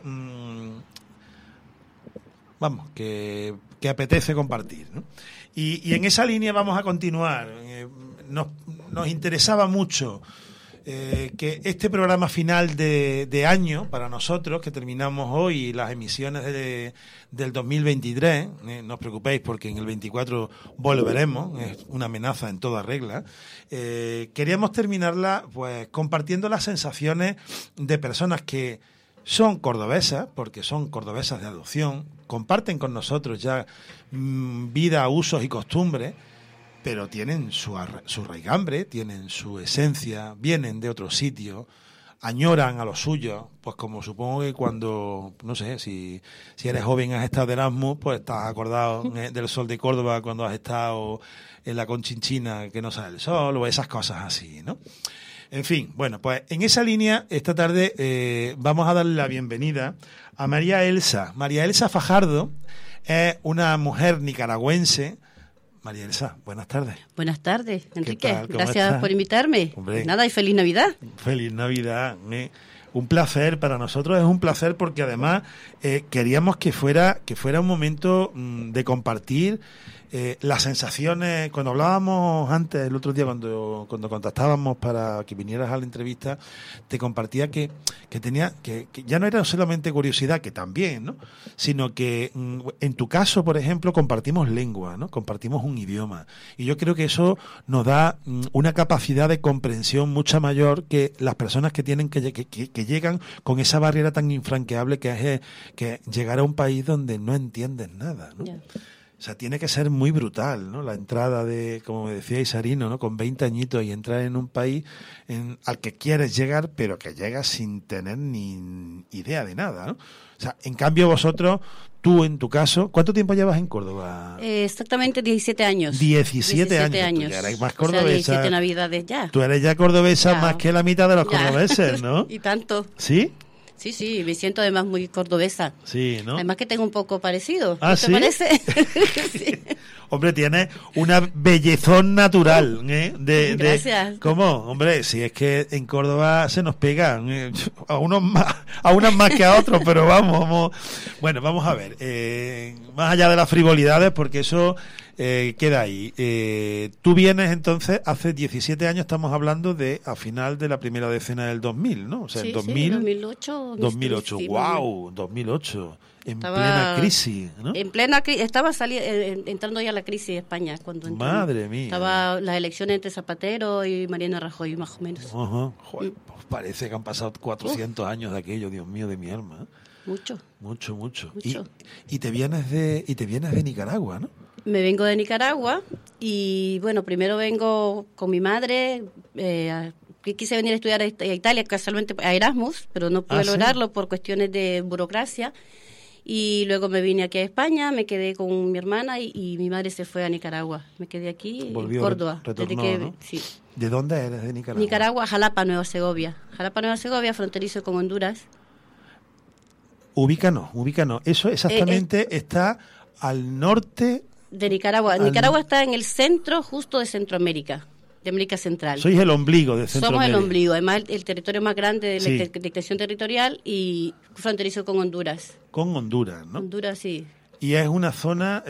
vamos, que apetece compartir, ¿no? Y en esa línea vamos a continuar. Nos interesaba mucho que este programa final de año para nosotros, que terminamos hoy las emisiones del 2023, no os preocupéis porque en el 24 volveremos, es una amenaza en toda regla, queríamos terminarla pues compartiendo las sensaciones de personas que son cordobesas, porque son cordobesas de adopción, comparten con nosotros ya vida, usos y costumbres, pero tienen su raigambre, tienen su esencia, vienen de otro sitio, añoran a los suyos, pues como supongo que cuando, no sé, si eres joven has estado de Erasmus, pues estás acordado del sol de Córdoba cuando has estado en la Conchinchina que no sale el sol, o esas cosas así, ¿no? En fin, bueno, pues en esa línea, esta tarde vamos a darle la bienvenida a María Elsa. María Elsa Fajardo es una mujer nicaragüense. María Elsa, buenas tardes. Buenas tardes, Enrique. ¿Qué tal? ¿Cómo Gracias estás? por invitarme. Hombre. Nada, y feliz Navidad. Feliz Navidad. Un placer, para nosotros es un placer porque además queríamos que fuera un momento de compartir las sensaciones. Cuando hablábamos antes, el otro día, cuando contactábamos para que vinieras a la entrevista, te compartía que tenía que ya no era solamente curiosidad, que también, ¿no? Sino que en tu caso, por ejemplo, compartimos lengua, ¿no? Compartimos un idioma. Y yo creo que eso nos da una capacidad de comprensión mucha mayor que las personas que tienen que llegan con esa barrera tan infranqueable que es que llegar a un país donde no entiendes nada, ¿no? Ya. O sea, tiene que ser muy brutal, ¿no? La entrada de, como me decía Isarino, ¿no? Con 20 añitos y entrar en un país al que quieres llegar, pero que llegas sin tener ni idea de nada, ¿no? O sea, en cambio vosotros, tú en tu caso, ¿cuánto tiempo llevas en Córdoba? Exactamente 17 años. 17 años. Tú ya eres más cordobesa. O sea, 17 Navidades ya. Tú eres ya cordobesa Ya. más que la mitad de los Ya. cordobeses, ¿no? Y tanto. ¿Sí? Sí, me siento además muy cordobesa. Sí, ¿no? Además que tengo un poco parecido. ¿Ah, ¿No sí? te parece? Sí. Hombre, tienes una bellezón natural, ¿eh? Gracias. ¿Cómo? Hombre, si es que en Córdoba se nos pegan, a unas más que a otros, pero vamos. Bueno, vamos a ver, más allá de las frivolidades, porque eso queda ahí. Tú vienes entonces, hace 17 años, estamos hablando de a final de la primera decena del 2000, ¿no? O sea, Sí, el 2000, 2008. 2008, sí, wow, 2008, en Estaba plena crisis, ¿no? En plena crisis, estaba entrando ya la crisis de España cuando entró. Madre mía. Estaba las elecciones entre Zapatero y Mariano Rajoy, más o menos. Ajá. Joder, pues parece que han pasado 400 años de aquello, Dios mío, de mi alma. Mucho. Mucho. Mucho. Y te vienes de Nicaragua, ¿no? Me vengo de Nicaragua y, bueno, primero vengo con mi madre. Quise venir a estudiar a Italia, casualmente a Erasmus, pero no pude ¿sí? lograrlo por cuestiones de burocracia. Y luego me vine aquí a España, me quedé con mi hermana y mi madre se fue a Nicaragua. Me quedé aquí Volvió, en Córdoba. retornó, ¿no? Sí. ¿De dónde eres de Nicaragua? Nicaragua, Jalapa, Nueva Segovia. Jalapa, Nueva Segovia, fronterizo con Honduras. Ubícanos. Eso exactamente está al norte. De Nicaragua. Nicaragua está en el centro justo de Centroamérica, de América Central. Sois el ombligo de Centroamérica. Somos el ombligo, además el territorio más grande de la Sí. extensión territorial y fronterizo con Honduras. Con Honduras, ¿no? Honduras, sí. Y es una zona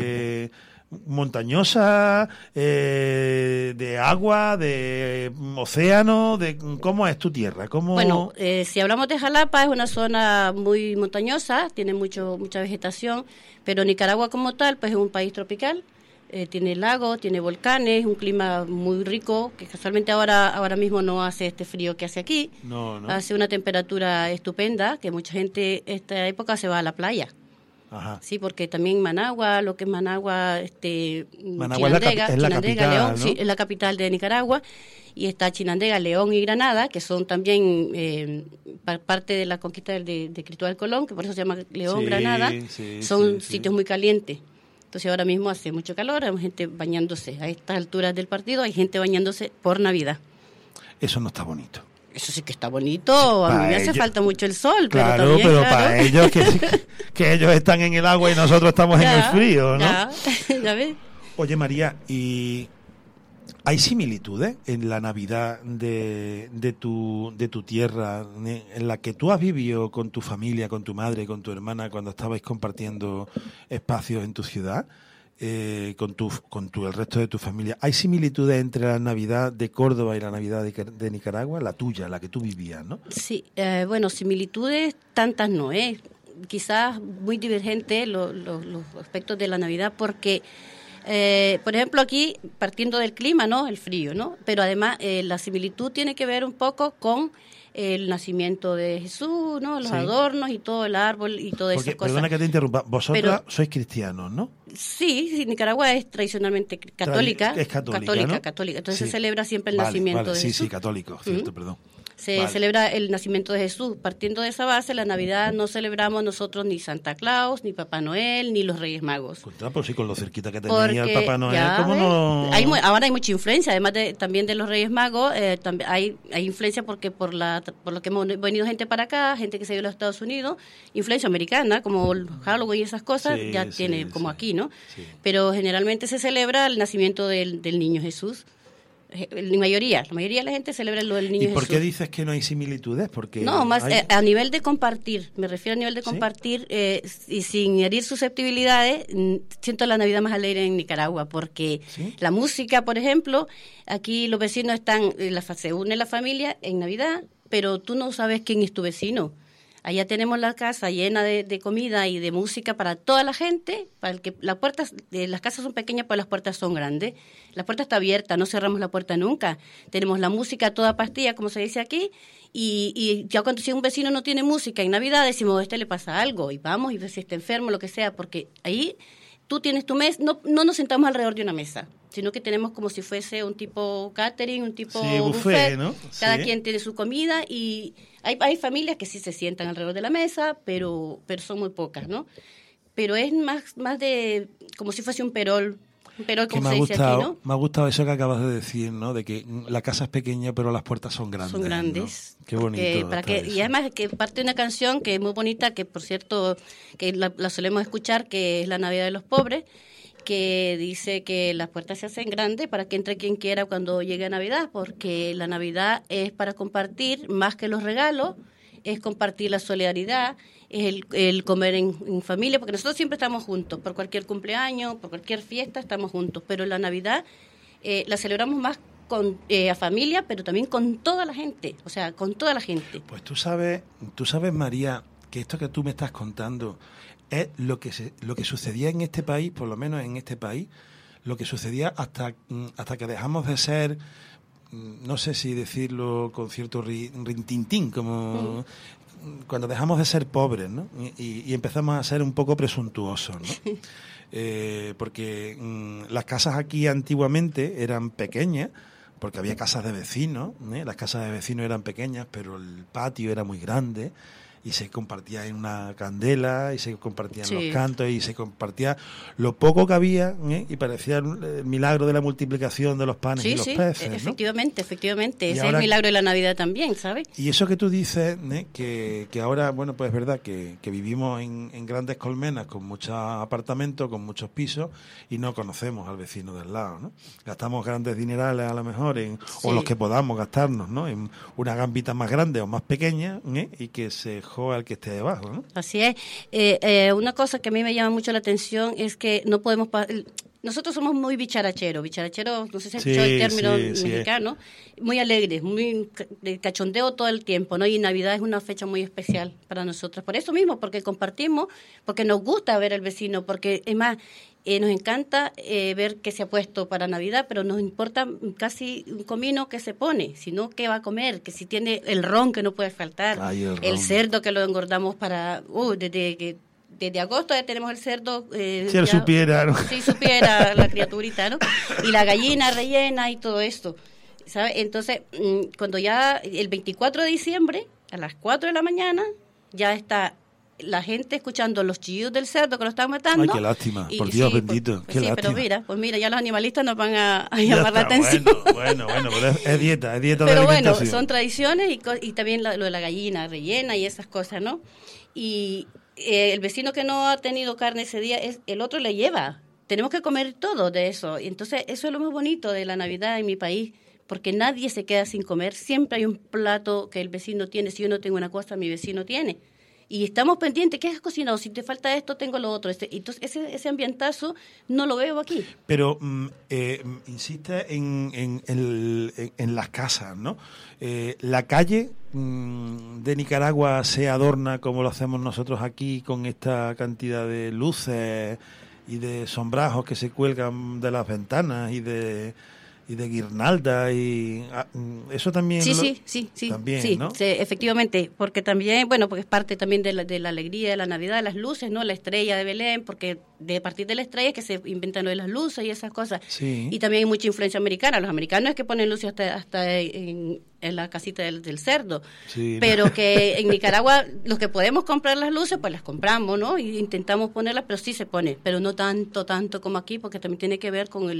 montañosa, de agua, de océano, de ¿cómo es tu tierra? ¿Cómo... Bueno, si hablamos de Jalapa, es una zona muy montañosa, tiene mucha vegetación, pero Nicaragua como tal, pues es un país tropical, tiene lagos, tiene volcanes, un clima muy rico, que casualmente ahora mismo no hace este frío que hace aquí, No. hace una temperatura estupenda, que mucha gente esta época se va a la playa. Ajá. Sí, porque también Managua, lo que es Managua, Managua es la Chinandega, capital, León, ¿no? sí, es la capital de Nicaragua, y está Chinandega, León y Granada, que son también parte de la conquista de Cristóbal Colón, que por eso se llama León, Sí, Granada, sí, son sí. sitios muy calientes. Entonces ahora mismo hace mucho calor, hay gente bañándose. A estas alturas del partido hay gente bañándose por Navidad. Eso no está bonito. Eso sí que está bonito, a mí me hace falta mucho el sol, Claro, pero también, pero claro. para ellos que ellos están en el agua y nosotros estamos en el frío, ¿no? Ya ves. Oye, María, ¿y hay similitudes en la Navidad de tu tierra, en la que tú has vivido con tu familia, con tu madre, con tu hermana, cuando estabais compartiendo espacios en tu ciudad? con el resto de tu familia. ¿Hay similitudes entre la Navidad de Córdoba y la Navidad de Nicaragua? La tuya, la que tú vivías, ¿no? Sí, bueno, similitudes tantas no, quizás muy divergentes los aspectos de la Navidad, porque, por ejemplo, aquí, partiendo del clima, ¿no? El frío, ¿no? Pero además la similitud tiene que ver un poco con el nacimiento de Jesús, ¿no? Los adornos y todo el árbol y todas esas cosas. Perdona que te interrumpa, vosotras sois cristianos, ¿no? Sí, Nicaragua es tradicionalmente católica. Es católica, ¿no? Católica. Entonces se celebra siempre el nacimiento de Jesús. Sí, católico, cierto, perdón. Se celebra el nacimiento de Jesús. Partiendo de esa base, la Navidad no celebramos nosotros ni Santa Claus, ni Papá Noel, ni los Reyes Magos. Pues sí, con lo cerquita que tenía el Papá Noel, ¿cómo no? Ahora hay mucha influencia, además también de los Reyes Magos, también hay influencia porque por lo que hemos venido gente para acá, gente que se ha ido a los Estados Unidos, influencia americana, como el Halloween y esas cosas, tiene como aquí, ¿no? Sí. Pero generalmente se celebra el nacimiento del niño Jesús. La mayoría de la gente celebra lo del niño Jesús. ¿Y por qué dices que no hay similitudes? Porque no, más a nivel de compartir, me refiero a nivel de compartir, y sin herir susceptibilidades, siento la Navidad más alegre en Nicaragua, porque la música, por ejemplo, aquí los vecinos se une la familia en Navidad, pero tú no sabes quién es tu vecino. Allá tenemos la casa llena de comida y de música para toda la gente. Para el que las casas son pequeñas, pero las puertas son grandes. La puerta está abierta, no cerramos la puerta nunca. Tenemos la música a toda pastilla, como se dice aquí. Y ya cuando si un vecino no tiene música en Navidad, decimos, a este le pasa algo. Y vamos, y si está enfermo, lo que sea, porque ahí tú tienes tu mesa. No nos sentamos alrededor de una mesa, sino que tenemos como si fuese un tipo catering, un tipo buffet, ¿no? Cada quien tiene su comida y hay familias que sí se sientan alrededor de la mesa, pero son muy pocas, ¿no? Pero es más de como si fuese un perol como se dice aquí, ¿no? Me ha gustado eso que acabas de decir, ¿no? De que la casa es pequeña, pero las puertas son grandes. Son grandes. ¿no? Qué bonito. Y además que parte de una canción que es muy bonita, que por cierto que la solemos escuchar, que es La Navidad de los Pobres, que dice que las puertas se hacen grandes para que entre quien quiera cuando llegue a Navidad, porque la Navidad es para compartir más que los regalos, es compartir la solidaridad, es el comer en familia, porque nosotros siempre estamos juntos, por cualquier cumpleaños, por cualquier fiesta estamos juntos, pero la Navidad la celebramos más a familia, pero también con toda la gente, o sea, con toda la gente. Pues tú sabes, María, que esto que tú me estás contando es lo que sucedía en este país, por lo menos en este país, lo que sucedía hasta que dejamos de ser, no sé si decirlo con cierto rintintín, como cuando dejamos de ser pobres, ¿no? Y empezamos a ser un poco presuntuosos, ¿no? Porque las casas aquí antiguamente eran pequeñas, porque había casas de vecinos, las casas de vecinos eran pequeñas, pero el patio era muy grande, y se compartía en una candela, y se compartían los cantos, y se compartía lo poco que había, y parecía el milagro de la multiplicación de los panes y los peces, ¿no? Efectivamente, ese es el milagro de la Navidad también, ¿sabes? Y eso que tú dices, que ahora, bueno, pues es verdad que vivimos en grandes colmenas, con muchos apartamentos, con muchos pisos, y no conocemos al vecino del lado, ¿no? Gastamos grandes dinerales a lo mejor, o los que podamos gastarnos, ¿no? En una gambita más grande o más pequeña, y que se al que esté debajo, ¿no? Así es. Una cosa que a mí me llama mucho la atención es que no podemos... Nosotros somos muy bicharacheros, no sé si es el término mexicano, muy alegres, muy de cachondeo todo el tiempo, ¿no? Y Navidad es una fecha muy especial para nosotros. Por eso mismo, porque compartimos, porque nos gusta ver al vecino, porque es más... nos encanta ver qué se ha puesto para Navidad, pero nos importa casi un comino que se pone, sino qué va a comer, que si tiene el ron que no puede faltar, el cerdo que lo engordamos desde agosto ya tenemos el cerdo. Si él supiera, ¿no? Si supiera la criaturita, ¿no? Y la gallina rellena y todo esto, ¿sabes? Entonces, cuando ya el 24 de diciembre, a las 4 de la mañana, ya está la gente escuchando los chillidos del cerdo que lo están matando. Ay, qué lástima, por Dios bendito, qué lástima. Pero mira, ya los animalistas nos van a llamar la atención. Bueno, pero es dieta de pero alimentación. Bueno, son tradiciones y también lo de la gallina rellena y esas cosas, ¿no? Y el vecino que no ha tenido carne ese día, el otro le lleva. Tenemos que comer todo de eso. Y entonces, eso es lo más bonito de la Navidad en mi país, porque nadie se queda sin comer. Siempre hay un plato que el vecino tiene. Si yo no tengo una cosa, mi vecino tiene. Y estamos pendientes, ¿qué has cocinado? Si te falta esto, tengo lo otro. Entonces, ese ambientazo no lo veo aquí. Pero insiste en las casas, ¿no? La calle de Nicaragua se adorna como lo hacemos nosotros aquí, con esta cantidad de luces y de sombrajos que se cuelgan de las ventanas y de guirnaldas, y eso también Sí, también, sí, ¿no? sí, efectivamente, porque también, bueno, porque es parte también de la alegría de la Navidad, las luces, ¿no? La estrella de Belén, porque a partir de la estrella es que se inventan lo de las luces y esas cosas. Sí. Y también hay mucha influencia americana. Los americanos es que ponen luces hasta en la casita del cerdo. Sí, pero que en Nicaragua los que podemos comprar las luces, pues las compramos, ¿no? Y intentamos ponerlas, pero sí se pone, pero no tanto como aquí, porque también tiene que ver con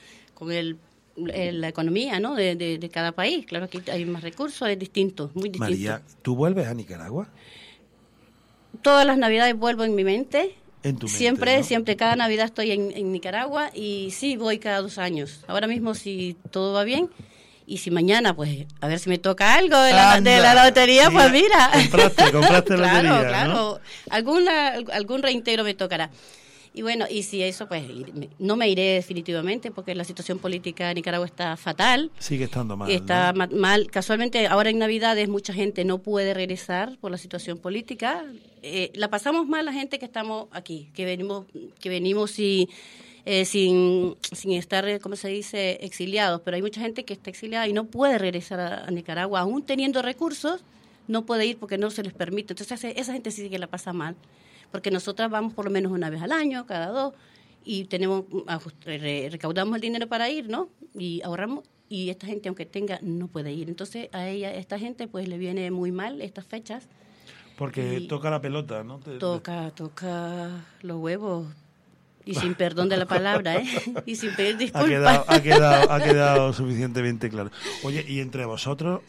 la economía, ¿no? de cada país. Claro, aquí hay más recursos, es distinto, muy distinto. María, ¿tú vuelves a Nicaragua? Todas las Navidades vuelvo en mi mente. En tu mente, Siempre, ¿no? siempre, cada Navidad estoy en Nicaragua, y sí, voy cada 2 años. Ahora mismo, si todo va bien, y si mañana, pues, a ver si me toca algo de la lotería, sí, pues mira. Compraste claro, lotería, claro. Algún reintegro me tocará. Y bueno, y si eso, pues no me iré definitivamente, porque la situación política de Nicaragua está fatal. Sigue estando mal. Está ¿no? mal. Casualmente, ahora en Navidades mucha gente no puede regresar por la situación política. La pasamos mal la gente que estamos aquí, que venimos sin estar, ¿cómo se dice?, exiliados. Pero hay mucha gente que está exiliada y no puede regresar a Nicaragua, aún teniendo recursos, no puede ir porque no se les permite. Entonces esa gente sí que la pasa mal, porque nosotras vamos por lo menos una vez al año, cada 2, y recaudamos el dinero para ir, ¿no? Y ahorramos, y esta gente, aunque tenga, no puede ir. Entonces a esta gente pues le viene muy mal estas fechas. Porque toca la pelota, ¿no? Toca los huevos, y sin perdón de la palabra, ¿eh? Y sin pedir disculpas. Ha quedado suficientemente claro. Oye, y entre vosotros,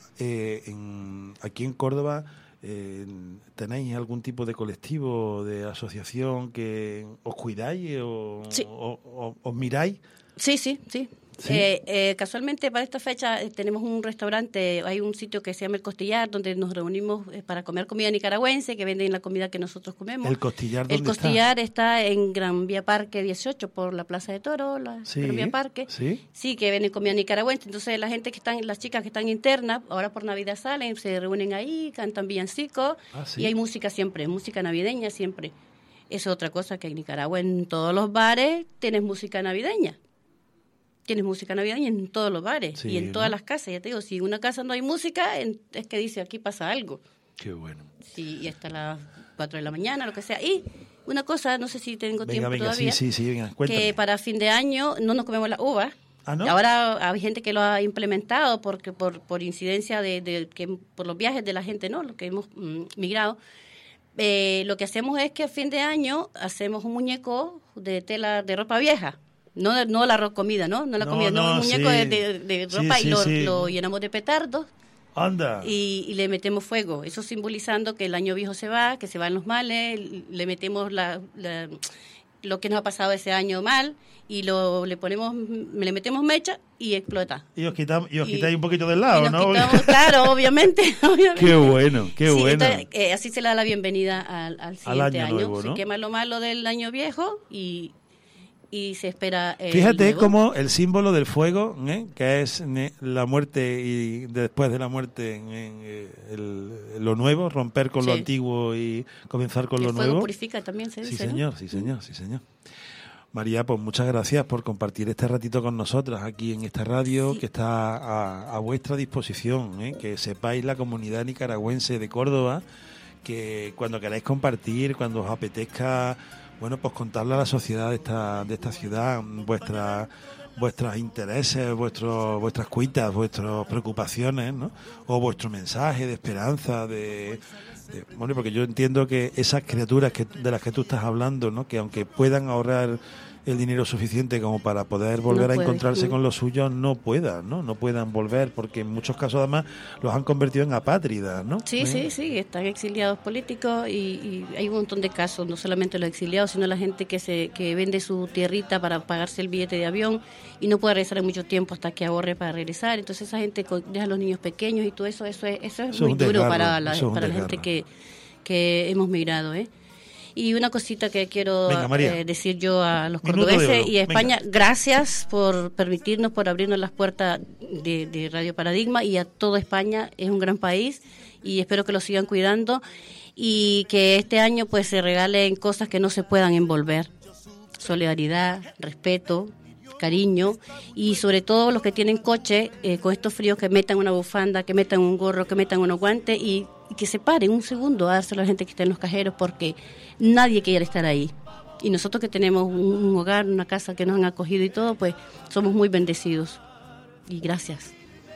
aquí en Córdoba, ¿tenéis algún tipo de colectivo, de asociación que os cuidáis Sí. o os miráis? Sí. ¿Sí? Casualmente para esta fecha tenemos un restaurante, hay un sitio que se llama El Costillar, donde nos reunimos para comer comida nicaragüense, que venden la comida que nosotros comemos. ¿El Costillar dónde El Costillar está en Gran Vía Parque 18, por la Plaza de Toro, Gran Vía Parque. Sí, que venden comida nicaragüense. Entonces las chicas que están internas, ahora por Navidad salen, se reúnen ahí, cantan villancicos, y hay música siempre, música navideña siempre. Esa es otra cosa, que en Nicaragua en todos los bares tienes música navideña. Tienes música navideña en todos los bares y en todas las casas. Ya te digo, si en una casa no hay música, es que dice, aquí pasa algo. Qué bueno. Sí, y hasta las 4 de la mañana, lo que sea. Y una cosa, no sé si tengo tiempo todavía, sí, venga, cuéntame. que para fin de año no nos comemos las uvas. ¿Ah, no? Ahora hay gente que lo ha implementado porque por incidencia de que por los viajes de la gente, ¿no? Los que hemos migrado. Lo que hacemos es que a fin de año hacemos un muñeco de tela de ropa vieja. No la comida, ¿no? No la comida, un muñeco de ropa, y lo llenamos de petardos. Anda. Y le metemos fuego, eso simbolizando que el año viejo se va, que se van los males, le metemos lo que nos ha pasado ese año mal, y le metemos mecha y explota. Y os quitáis un poquito del lado, ¿no? Claro, obviamente. Qué bueno, qué bueno. Entonces, así se le da la bienvenida al siguiente año. Nuevo, ¿no? Se quema lo malo del año viejo y se espera Fíjate cómo el símbolo del fuego, que es la muerte y después de la muerte lo nuevo, romper con lo antiguo y comenzar con lo nuevo. El fuego purifica también, se dice, sí, señor. María, pues muchas gracias por compartir este ratito con nosotras aquí en esta radio, que está a vuestra disposición, que sepáis, la comunidad nicaragüense de Córdoba, que cuando queráis compartir, cuando os apetezca, bueno, pues contarle a la sociedad de esta ciudad vuestros intereses, vuestras cuitas, vuestras preocupaciones, ¿no? O vuestro mensaje de esperanza, bueno, porque yo entiendo que esas criaturas de las que tú estás hablando, ¿no? Que aunque puedan ahorrar el dinero suficiente como para poder volver a encontrarse con los suyos, no puedan volver, porque en muchos casos además los han convertido en apátridas, ¿no? Sí, están exiliados políticos, y hay un montón de casos, no solamente los exiliados, sino la gente que vende su tierrita para pagarse el billete de avión y no puede regresar en mucho tiempo hasta que ahorre para regresar. Entonces esa gente deja a los niños pequeños y todo eso es muy duro para la gente que hemos migrado, ¿eh? Y una cosita que quiero decir yo a los Minuto cordobeses y a Venga. España, gracias por permitirnos, por abrirnos las puertas de Radio Paradigma, y a toda España. Es un gran país y espero que lo sigan cuidando y que este año pues se regalen cosas que no se puedan envolver. Solidaridad, respeto, cariño, y sobre todo los que tienen coche, con estos fríos, que metan una bufanda, que metan un gorro, que metan unos guantes y que se paren un segundo a dárselo a la gente que está en los cajeros, porque nadie quiere estar ahí. Y nosotros que tenemos un hogar, una casa que nos han acogido y todo, pues somos muy bendecidos. Y gracias.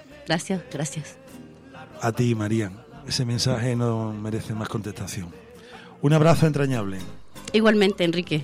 A ti, María. Ese mensaje no merece más contestación. Un abrazo entrañable. Igualmente, Enrique.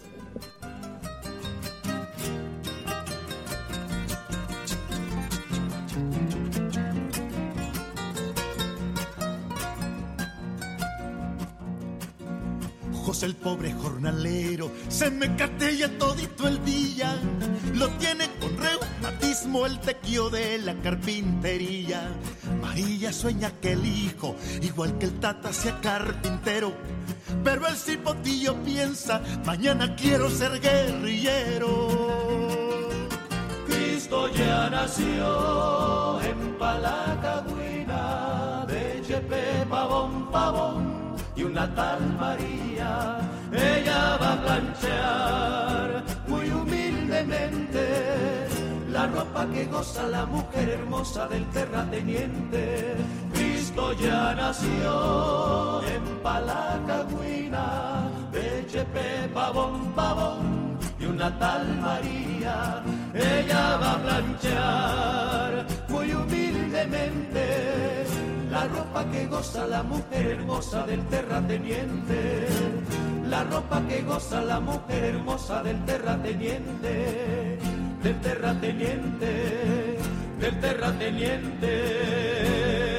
José el pobre jornalero se me catella todito el día, lo tiene con reumatismo el tequio de la carpintería. María sueña que el hijo, igual que el tata, sea carpintero, pero el cipotillo piensa, mañana quiero ser guerrillero. Cristo ya nació en Palacagüina, de Chepe Pavón Pavón y una tal María, ella va a planchar muy humildemente la ropa que goza la mujer hermosa del terrateniente. Cristo ya nació en Palacagüina, de Chepe Pavón Pavón y una tal María, ella va a planchar muy humildemente la ropa que goza la mujer hermosa del terrateniente, la ropa que goza la mujer hermosa del terrateniente, del terrateniente, del terrateniente.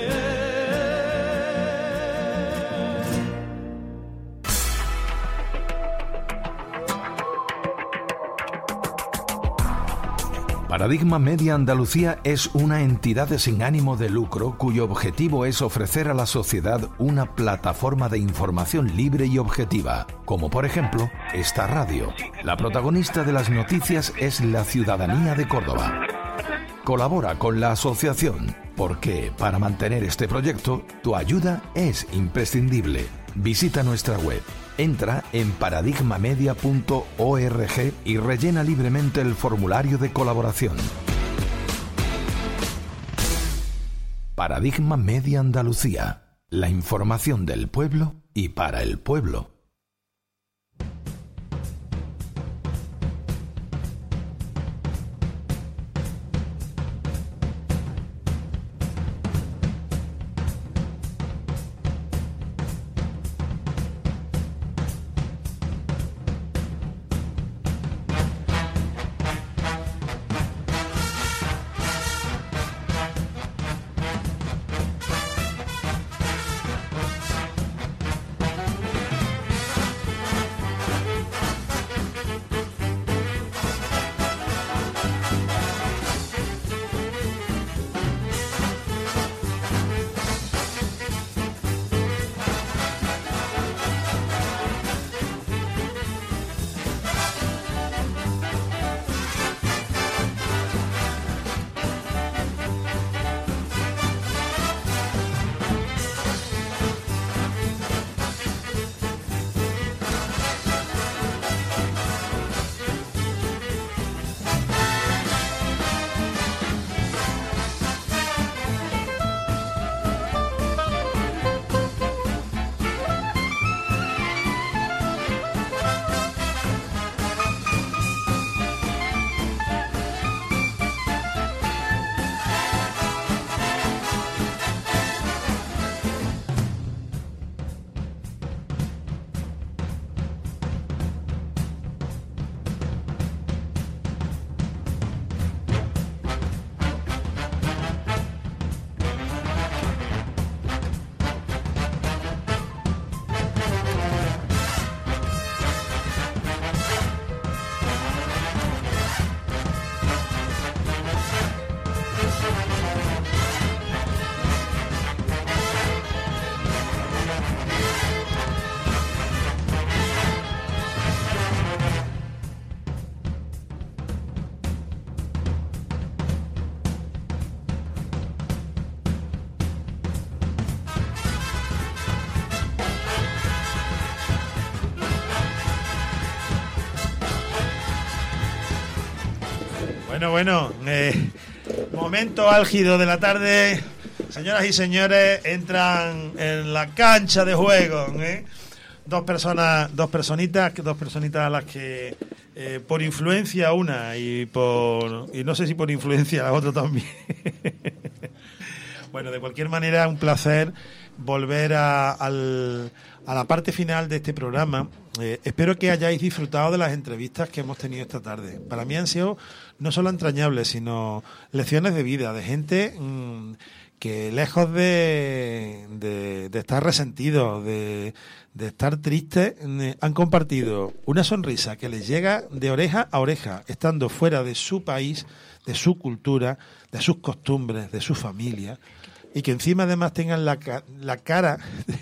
Paradigma Media Andalucía es una entidad sin ánimo de lucro cuyo objetivo es ofrecer a la sociedad una plataforma de información libre y objetiva, como por ejemplo esta radio. La protagonista de las noticias es la ciudadanía de Córdoba. Colabora con la asociación, porque para mantener este proyecto, tu ayuda es imprescindible. Visita nuestra web. Entra en paradigmamedia.org y rellena libremente el formulario de colaboración. Paradigma Media Andalucía. La información del pueblo y para el pueblo. Bueno, momento álgido de la tarde. Señoras y señores, entran en la cancha de juego, dos personitas a las que por influencia una y no sé si por influencia la otra también. Bueno, de cualquier manera, un placer volver a la parte final de este programa. Espero que hayáis disfrutado de las entrevistas que hemos tenido esta tarde. Para mí han sido no solo entrañables, sino lecciones de vida, de gente que lejos de estar resentidos, de estar tristes, han compartido una sonrisa que les llega de oreja a oreja, estando fuera de su país, de su cultura, de sus costumbres, de su familia, y que encima además tengan la cara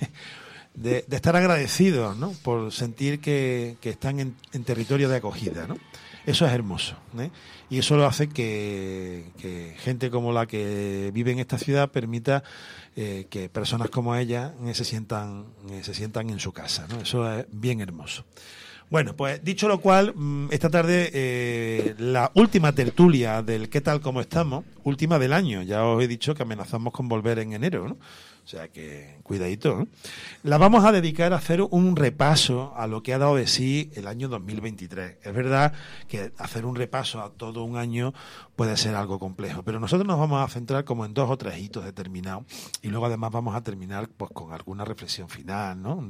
de estar agradecidos, ¿no?, por sentir que están en territorio de acogida, ¿no? Eso es hermoso, y eso lo hace que gente como la que vive en esta ciudad permita que personas como ella se sientan en su casa, ¿no? Eso es bien hermoso. Bueno, pues dicho lo cual, esta tarde la última tertulia del ¿Qué tal, cómo estamos? Última del año. Ya os he dicho que amenazamos con volver en enero, ¿no? O sea que cuidadito, ¿no? La vamos a dedicar a hacer un repaso a lo que ha dado de sí el año 2023. Es verdad que hacer un repaso a todo un año puede ser algo complejo, pero nosotros nos vamos a centrar como en 2 o 3 hitos determinados y luego además vamos a terminar pues con alguna reflexión final, ¿no?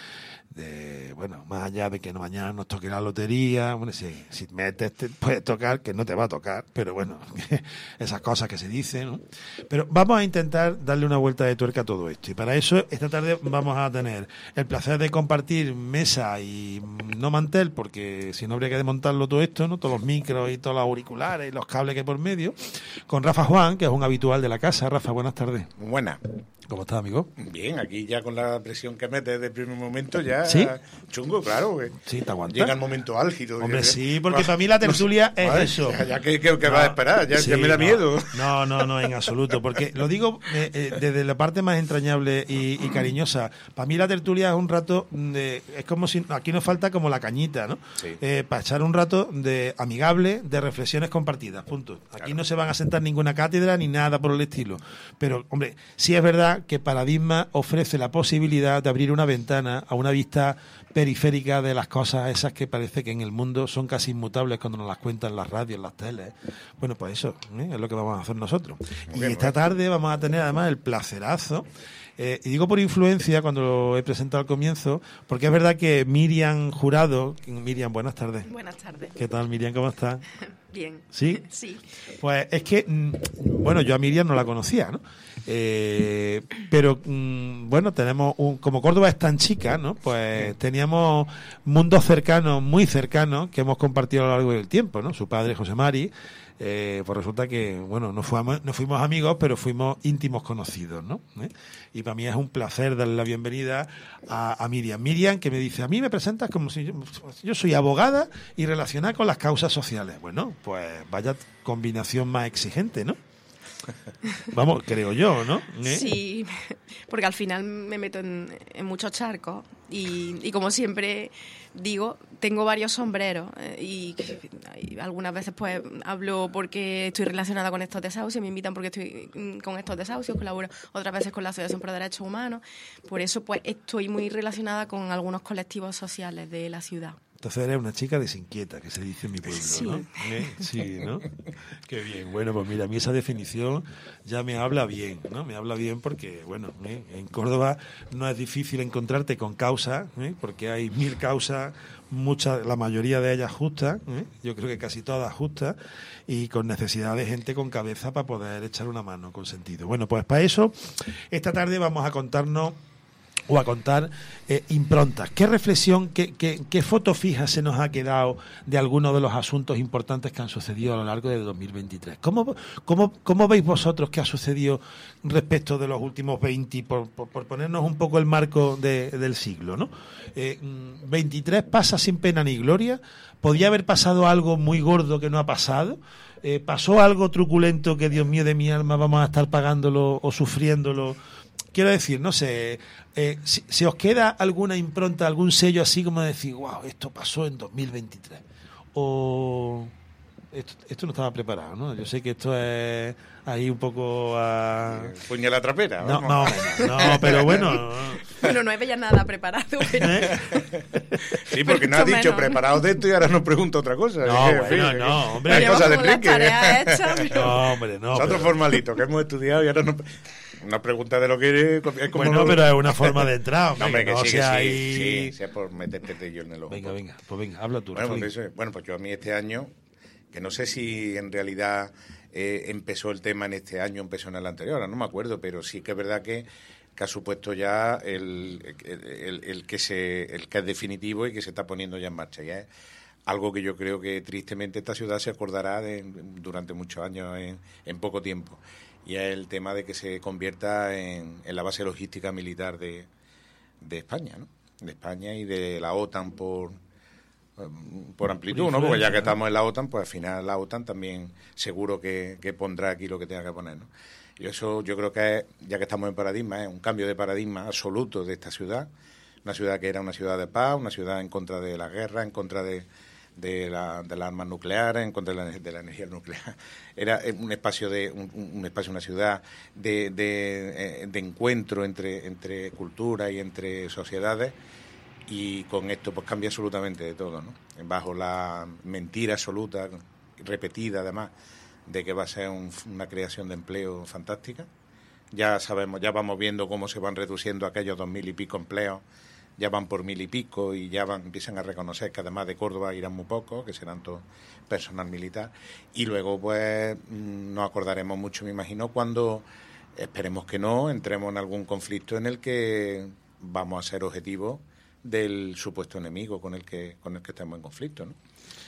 Bueno, más allá de que mañana nos toque la lotería, bueno, si metes te puede tocar, que no te va a tocar, pero bueno, esas cosas que se dicen, ¿no? Pero vamos a intentar darle una vuelta de tuerca a todo esto, y para eso esta tarde vamos a tener el placer de compartir mesa y no mantel, porque si no habría que desmontarlo todo esto, ¿no? Todos los micros y todos los auriculares y los cables que hay por medio, con Rafa Juan, que es un habitual de la casa. Rafa, buenas tardes. Buenas. ¿Cómo estás, amigo? Bien, aquí ya con la presión que metes desde el primer momento ya... ¿Sí? Chungo, claro. Sí, te aguantas. Llega el momento álgido. Hombre, sí, porque para mí la tertulia es eso. Ya que vas a esperar, ya me da miedo. No, en absoluto, porque lo digo desde la parte más entrañable y cariñosa. Para mí la tertulia es un rato es como si... Aquí nos falta como la cañita, ¿no? Sí. Para echar un rato amigable de reflexiones compartidas, punto. Aquí no se van a sentar ninguna cátedra ni nada por el estilo. Pero, hombre, sí es verdad que Paradigma ofrece la posibilidad de abrir una ventana a una vista periférica de las cosas esas que parece que en el mundo son casi inmutables cuando nos las cuentan en las radios, en las teles. Bueno, pues eso es lo que vamos a hacer nosotros. Y esta tarde vamos a tener además el placerazo, y digo por influencia cuando lo he presentado al comienzo, porque es verdad que Miriam Jurado... Miriam, buenas tardes. Buenas tardes. ¿Qué tal, Miriam? ¿Cómo estás? Bien. ¿Sí? Sí. Pues es que, bueno, yo a Miriam no la conocía, ¿no? Pero, bueno, tenemos como Córdoba es tan chica, ¿no? Pues teníamos mundos cercanos, muy cercanos, que hemos compartido a lo largo del tiempo, ¿no? Su padre, José Mari, pues resulta que, bueno, no fuimos amigos, pero fuimos íntimos conocidos, ¿no? Y para mí es un placer darle la bienvenida a Miriam. Miriam, que me dice, a mí me presentas como si yo soy abogada y relacionada con las causas sociales. Bueno, pues vaya combinación más exigente, ¿no? Vamos, creo yo, ¿no? Sí, porque al final me meto en muchos charcos y como siempre digo, tengo varios sombreros y algunas veces pues hablo porque estoy relacionada con estos desahucios, me invitan porque estoy con estos desahucios, colaboro otras veces con la Asociación por Derechos Humanos, por eso pues estoy muy relacionada con algunos colectivos sociales de la ciudad. Entonces eres una chica desinquieta, que se dice en mi pueblo, sí. ¿no? Sí, ¿no? Qué bien. Bueno, pues mira, a mí esa definición ya me habla bien, ¿no? Me habla bien porque, bueno, en Córdoba no es difícil encontrarte con causas, porque hay 1000 causas, la mayoría de ellas justas, yo creo que casi todas justas, y con necesidad de gente con cabeza para poder echar una mano con sentido. Bueno, pues para eso, esta tarde vamos a contar improntas. ¿Qué reflexión, qué foto fija se nos ha quedado de algunos de los asuntos importantes que han sucedido a lo largo de 2023? ¿Cómo veis vosotros qué ha sucedido respecto de los últimos 20, por ponernos un poco el marco del siglo, ¿no? 23 pasa sin pena ni gloria. ¿Podría haber pasado algo muy gordo que no ha pasado? ¿Pasó algo truculento que, Dios mío de mi alma, vamos a estar pagándolo o sufriéndolo? Quiero decir, no sé, si os queda alguna impronta, algún sello así como decir, wow, esto pasó en 2023. O esto no estaba preparado, ¿no? Yo sé que esto es ahí un poco a... Puña la trapera. No, vamos. no, pero bueno. Bueno, no había nada preparado, pero... Sí, porque no has Mucho dicho menos. preparados de esto y ahora nos pregunta otra cosa. No, En bueno, fin, no, hombre. Hay Llevamos cosas de como las Enrique. tareas hechas, pero- No, hombre, no. Nosotros pero- formalitos, que hemos estudiado y ahora nos pregunta de lo que es como... Bueno, pero es una forma de entrar, hombre, No, hombre, que no sí, que sea sí, ahí... sí, sea por meterte yo en el ojo. Venga, habla tú. Bueno, Rafael. pues yo a mí este año, que no sé si en realidad empezó el tema en este año, empezó en el anterior, ahora no me acuerdo, pero sí que es verdad que ha supuesto ya el que es definitivo y que se está poniendo ya en marcha. Ya es algo que yo creo que tristemente esta ciudad se acordará durante muchos años, en poco tiempo. Y es el tema de que se convierta en la base logística militar de España, ¿no? De España y de la OTAN por amplitud, ¿no? Porque ya que estamos en la OTAN, pues al final la OTAN también seguro que pondrá aquí lo que tenga que poner, ¿no? Y eso yo creo que es, ya que estamos en paradigma, es un cambio de paradigma absoluto de esta ciudad, una ciudad que era una ciudad de paz, una ciudad en contra de la guerra, en contra de las armas nucleares, en contra de la energía nuclear. Era un espacio una ciudad de encuentro entre culturas y entre sociedades. Y con esto pues cambia absolutamente de todo, ¿no? Bajo la mentira absoluta, repetida además, de que va a ser una creación de empleo fantástica. Ya sabemos, ya vamos viendo cómo se van reduciendo aquellos 2.000 y pico empleos, ya van por 1.000 y pico y ya empiezan a reconocer que además de Córdoba irán muy pocos, que serán todo personal militar. Y luego pues nos acordaremos mucho, me imagino, cuando, esperemos que no, entremos en algún conflicto en el que vamos a ser objetivos del supuesto enemigo con el que estamos en conflicto, ¿no?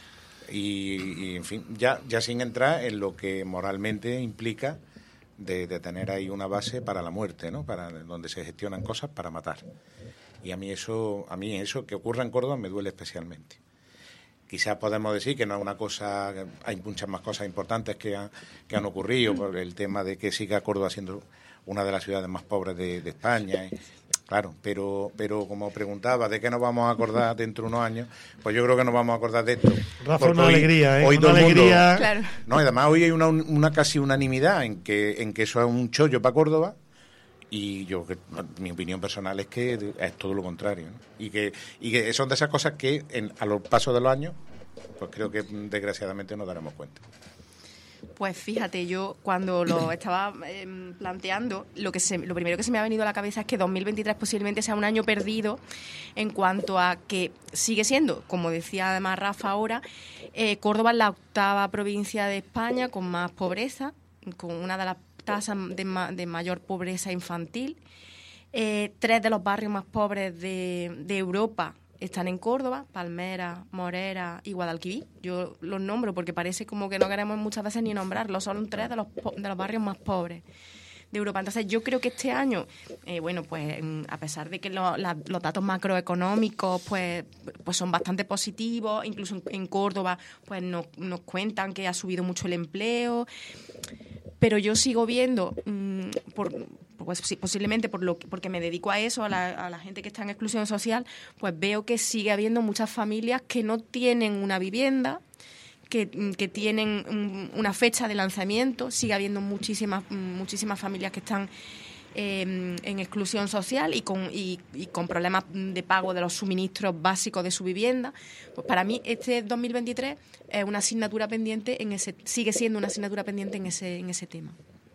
Y en fin, ya sin entrar en lo que moralmente implica de tener ahí una base para la muerte, ¿no? Para donde se gestionan cosas para matar. Y a mí eso que ocurra en Córdoba me duele especialmente. Quizás podemos decir que no es una cosa, hay muchas más cosas importantes que han ocurrido por el tema de que siga Córdoba siendo una de las ciudades más pobres de España. Claro, pero como preguntaba, ¿de qué nos vamos a acordar dentro de unos años? Pues yo creo que nos vamos a acordar de esto. Rafa, una alegría, ¿eh? Hoy Una todo el mundo, alegría. Claro. No, y además hoy hay una casi unanimidad en que eso es un chollo para Córdoba. Y mi opinión personal es que es todo lo contrario, ¿no? Y que son de esas cosas que a los pasos de los años, pues creo que desgraciadamente nos daremos cuenta. Pues fíjate, yo cuando lo estaba planteando, lo primero que se me ha venido a la cabeza es que 2023 posiblemente sea un año perdido en cuanto a que sigue siendo, como decía además Rafa ahora, Córdoba es la 8ª provincia de España con más pobreza, con una de las tasas de mayor pobreza infantil. 3 de los barrios más pobres de Europa están en Córdoba: Palmera, Morera y Guadalquivir. Yo los nombro porque parece como que no queremos muchas veces ni nombrarlos, son 3 de los barrios más pobres de Europa. Entonces yo creo que este año, pues a pesar de que los datos macroeconómicos pues son bastante positivos, incluso en Córdoba pues nos cuentan que ha subido mucho el empleo, pero yo sigo viendo, pues posiblemente porque me dedico a eso, a la gente que está en exclusión social, pues veo que sigue habiendo muchas familias que no tienen una vivienda, que tienen una fecha de lanzamiento. Sigue habiendo muchísimas familias que están en exclusión social y con problemas de pago de los suministros básicos de su vivienda. Pues para mí este 2023 es una asignatura pendiente sigue siendo una asignatura pendiente en ese tema.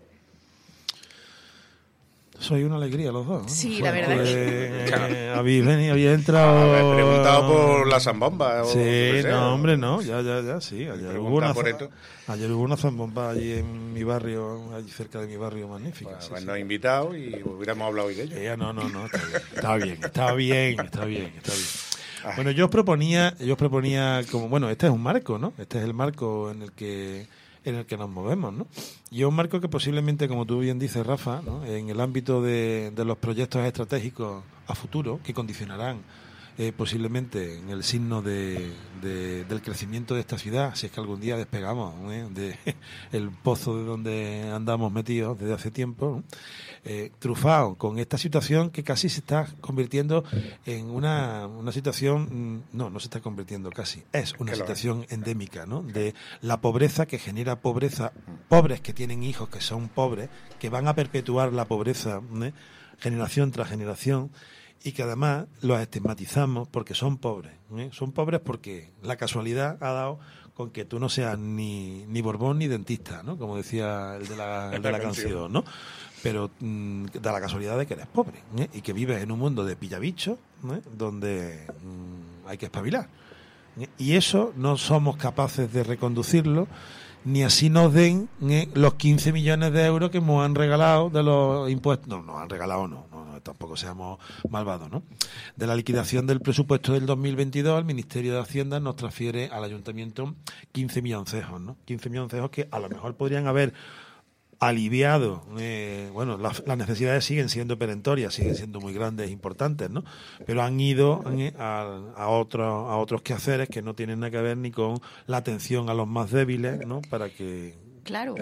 Soy una alegría los dos, ¿no? Sí, la verdad habéis entrado... He preguntado por la zambomba. Sí, no, hombre, no, ya, sí. Ayer hubo una zambomba allí en mi barrio, allí cerca de mi barrio, magnífica. Pues nos invitado y hubiéramos hablado hoy de ello. No, está bien. Bueno, yo os proponía como, bueno, este es un marco, ¿no? Este es el marco en el que nos movemos, ¿no? Y es un marco que posiblemente, como tú bien dices, Rafa, ¿no? En el ámbito de los proyectos estratégicos a futuro, que condicionarán posiblemente en el signo del crecimiento de esta ciudad, si es que algún día despegamos de el pozo de donde andamos metidos desde hace tiempo, trufado con esta situación que casi se está convirtiendo en una situación, no se está convirtiendo casi, es una situación endémica, ¿no? De la pobreza que genera pobreza, pobres que tienen hijos que son pobres, que van a perpetuar la pobreza generación tras generación, y que además los estigmatizamos porque son pobres. Son pobres porque la casualidad ha dado con que tú no seas ni Borbón ni dentista, ¿no? Como decía el de la canción, ¿no? Pero da la casualidad de que eres pobre, y que vives en un mundo de pillabichos, donde hay que espabilar. Y eso no somos capaces de reconducirlo, ni así nos den los 15 millones de euros que nos han regalado de los impuestos. No, nos han regalado no, tampoco seamos malvados, ¿no? De la liquidación del presupuesto del 2022, el Ministerio de Hacienda nos transfiere al Ayuntamiento 15 milloncejos, ¿no? 15 milloncejos que a lo mejor podrían haber aliviado, las necesidades siguen siendo perentorias, siguen siendo muy grandes e importantes, ¿no? Pero han ido a otros quehaceres que no tienen nada que ver ni con la atención a los más débiles, ¿no? Para que... Claro.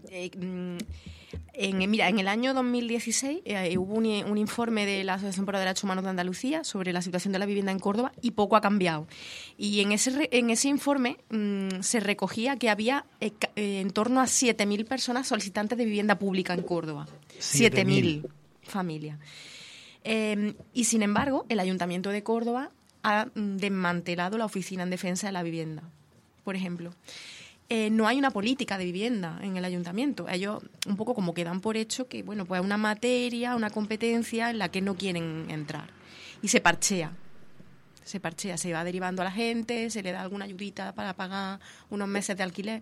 En el año 2016 hubo un informe de la Asociación por los Derechos Humanos de Andalucía sobre la situación de la vivienda en Córdoba y poco ha cambiado. Y en ese informe se recogía que había en torno a 7.000 personas solicitantes de vivienda pública en Córdoba. 7.000 familias. Y sin embargo, el Ayuntamiento de Córdoba ha desmantelado la Oficina en Defensa de la Vivienda, por ejemplo. No hay una política de vivienda en el ayuntamiento. Ellos un poco como que dan por hecho que, bueno, pues una materia, una competencia en la que no quieren entrar. Y se parchea, se va derivando a la gente, se le da alguna ayudita para pagar unos meses de alquiler.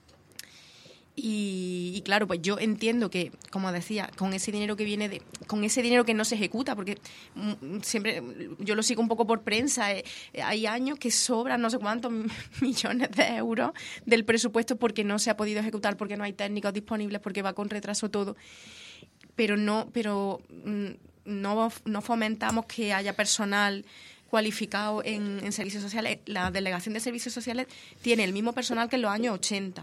Y claro, pues yo entiendo que, como decía, con ese dinero que con ese dinero que no se ejecuta, porque siempre yo lo sigo un poco por prensa, hay años que sobran no sé cuántos millones de euros del presupuesto porque no se ha podido ejecutar, porque no hay técnicos disponibles, porque va con retraso todo, pero no fomentamos que haya personal cualificado en servicios sociales. La Delegación de Servicios Sociales tiene el mismo personal que en los años 80.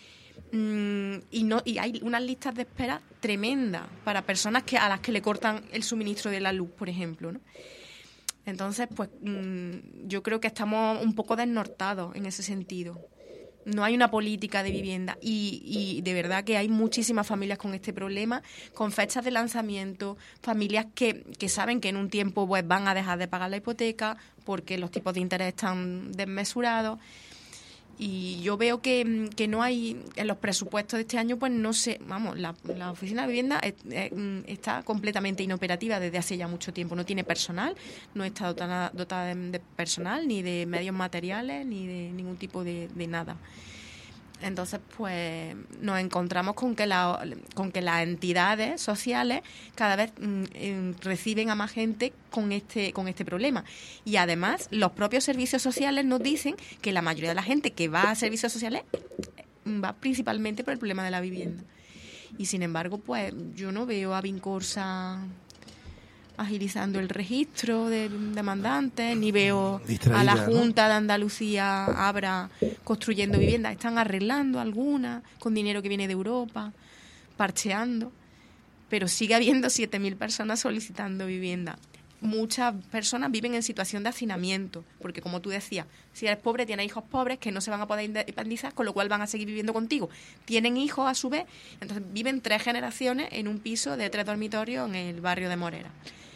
Y hay unas listas de espera tremendas para personas a las que le cortan el suministro de la luz, por ejemplo, ¿no? Entonces, pues yo creo que estamos un poco desnortados en ese sentido. No hay una política de vivienda y de verdad que hay muchísimas familias con este problema, con fechas de lanzamiento, familias que saben que en un tiempo pues van a dejar de pagar la hipoteca porque los tipos de interés están desmesurados. Y yo veo que no hay, en los presupuestos de este año, pues no sé, vamos, la oficina de vivienda está completamente inoperativa desde hace ya mucho tiempo. No tiene personal, no está dotada de personal, ni de medios materiales, ni de ningún tipo de nada. Entonces, pues nos encontramos con que las entidades sociales cada vez reciben a más gente con este problema. Y además, los propios servicios sociales nos dicen que la mayoría de la gente que va a servicios sociales va principalmente por el problema de la vivienda. Y sin embargo, pues yo no veo a Vincorsa agilizando el registro de demandantes, ni veo a la Junta de Andalucía Abra construyendo viviendas. Están arreglando algunas con dinero que viene de Europa, parcheando, pero sigue habiendo 7.000 personas solicitando vivienda. Muchas personas viven en situación de hacinamiento, porque como tú decías, si eres pobre, tienes hijos pobres que no se van a poder independizar, con lo cual van a seguir viviendo contigo. Tienen hijos a su vez, entonces viven 3 generaciones en un piso de 3 dormitorios en el barrio de Morera.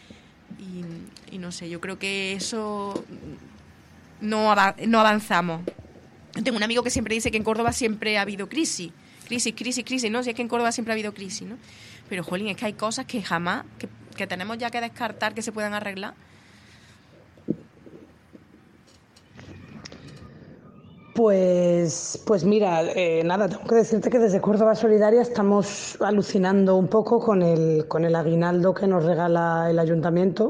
Y no sé, yo creo que eso no avanzamos. Tengo un amigo que siempre dice que en Córdoba siempre ha habido crisis, ¿no? Si es que en Córdoba siempre ha habido crisis, ¿no? Pero, jolín, es que hay cosas que jamás, que tenemos ya que descartar que se puedan arreglar. Pues mira, nada, tengo que decirte que desde Córdoba Solidaria estamos alucinando un poco con el aguinaldo que nos regala el ayuntamiento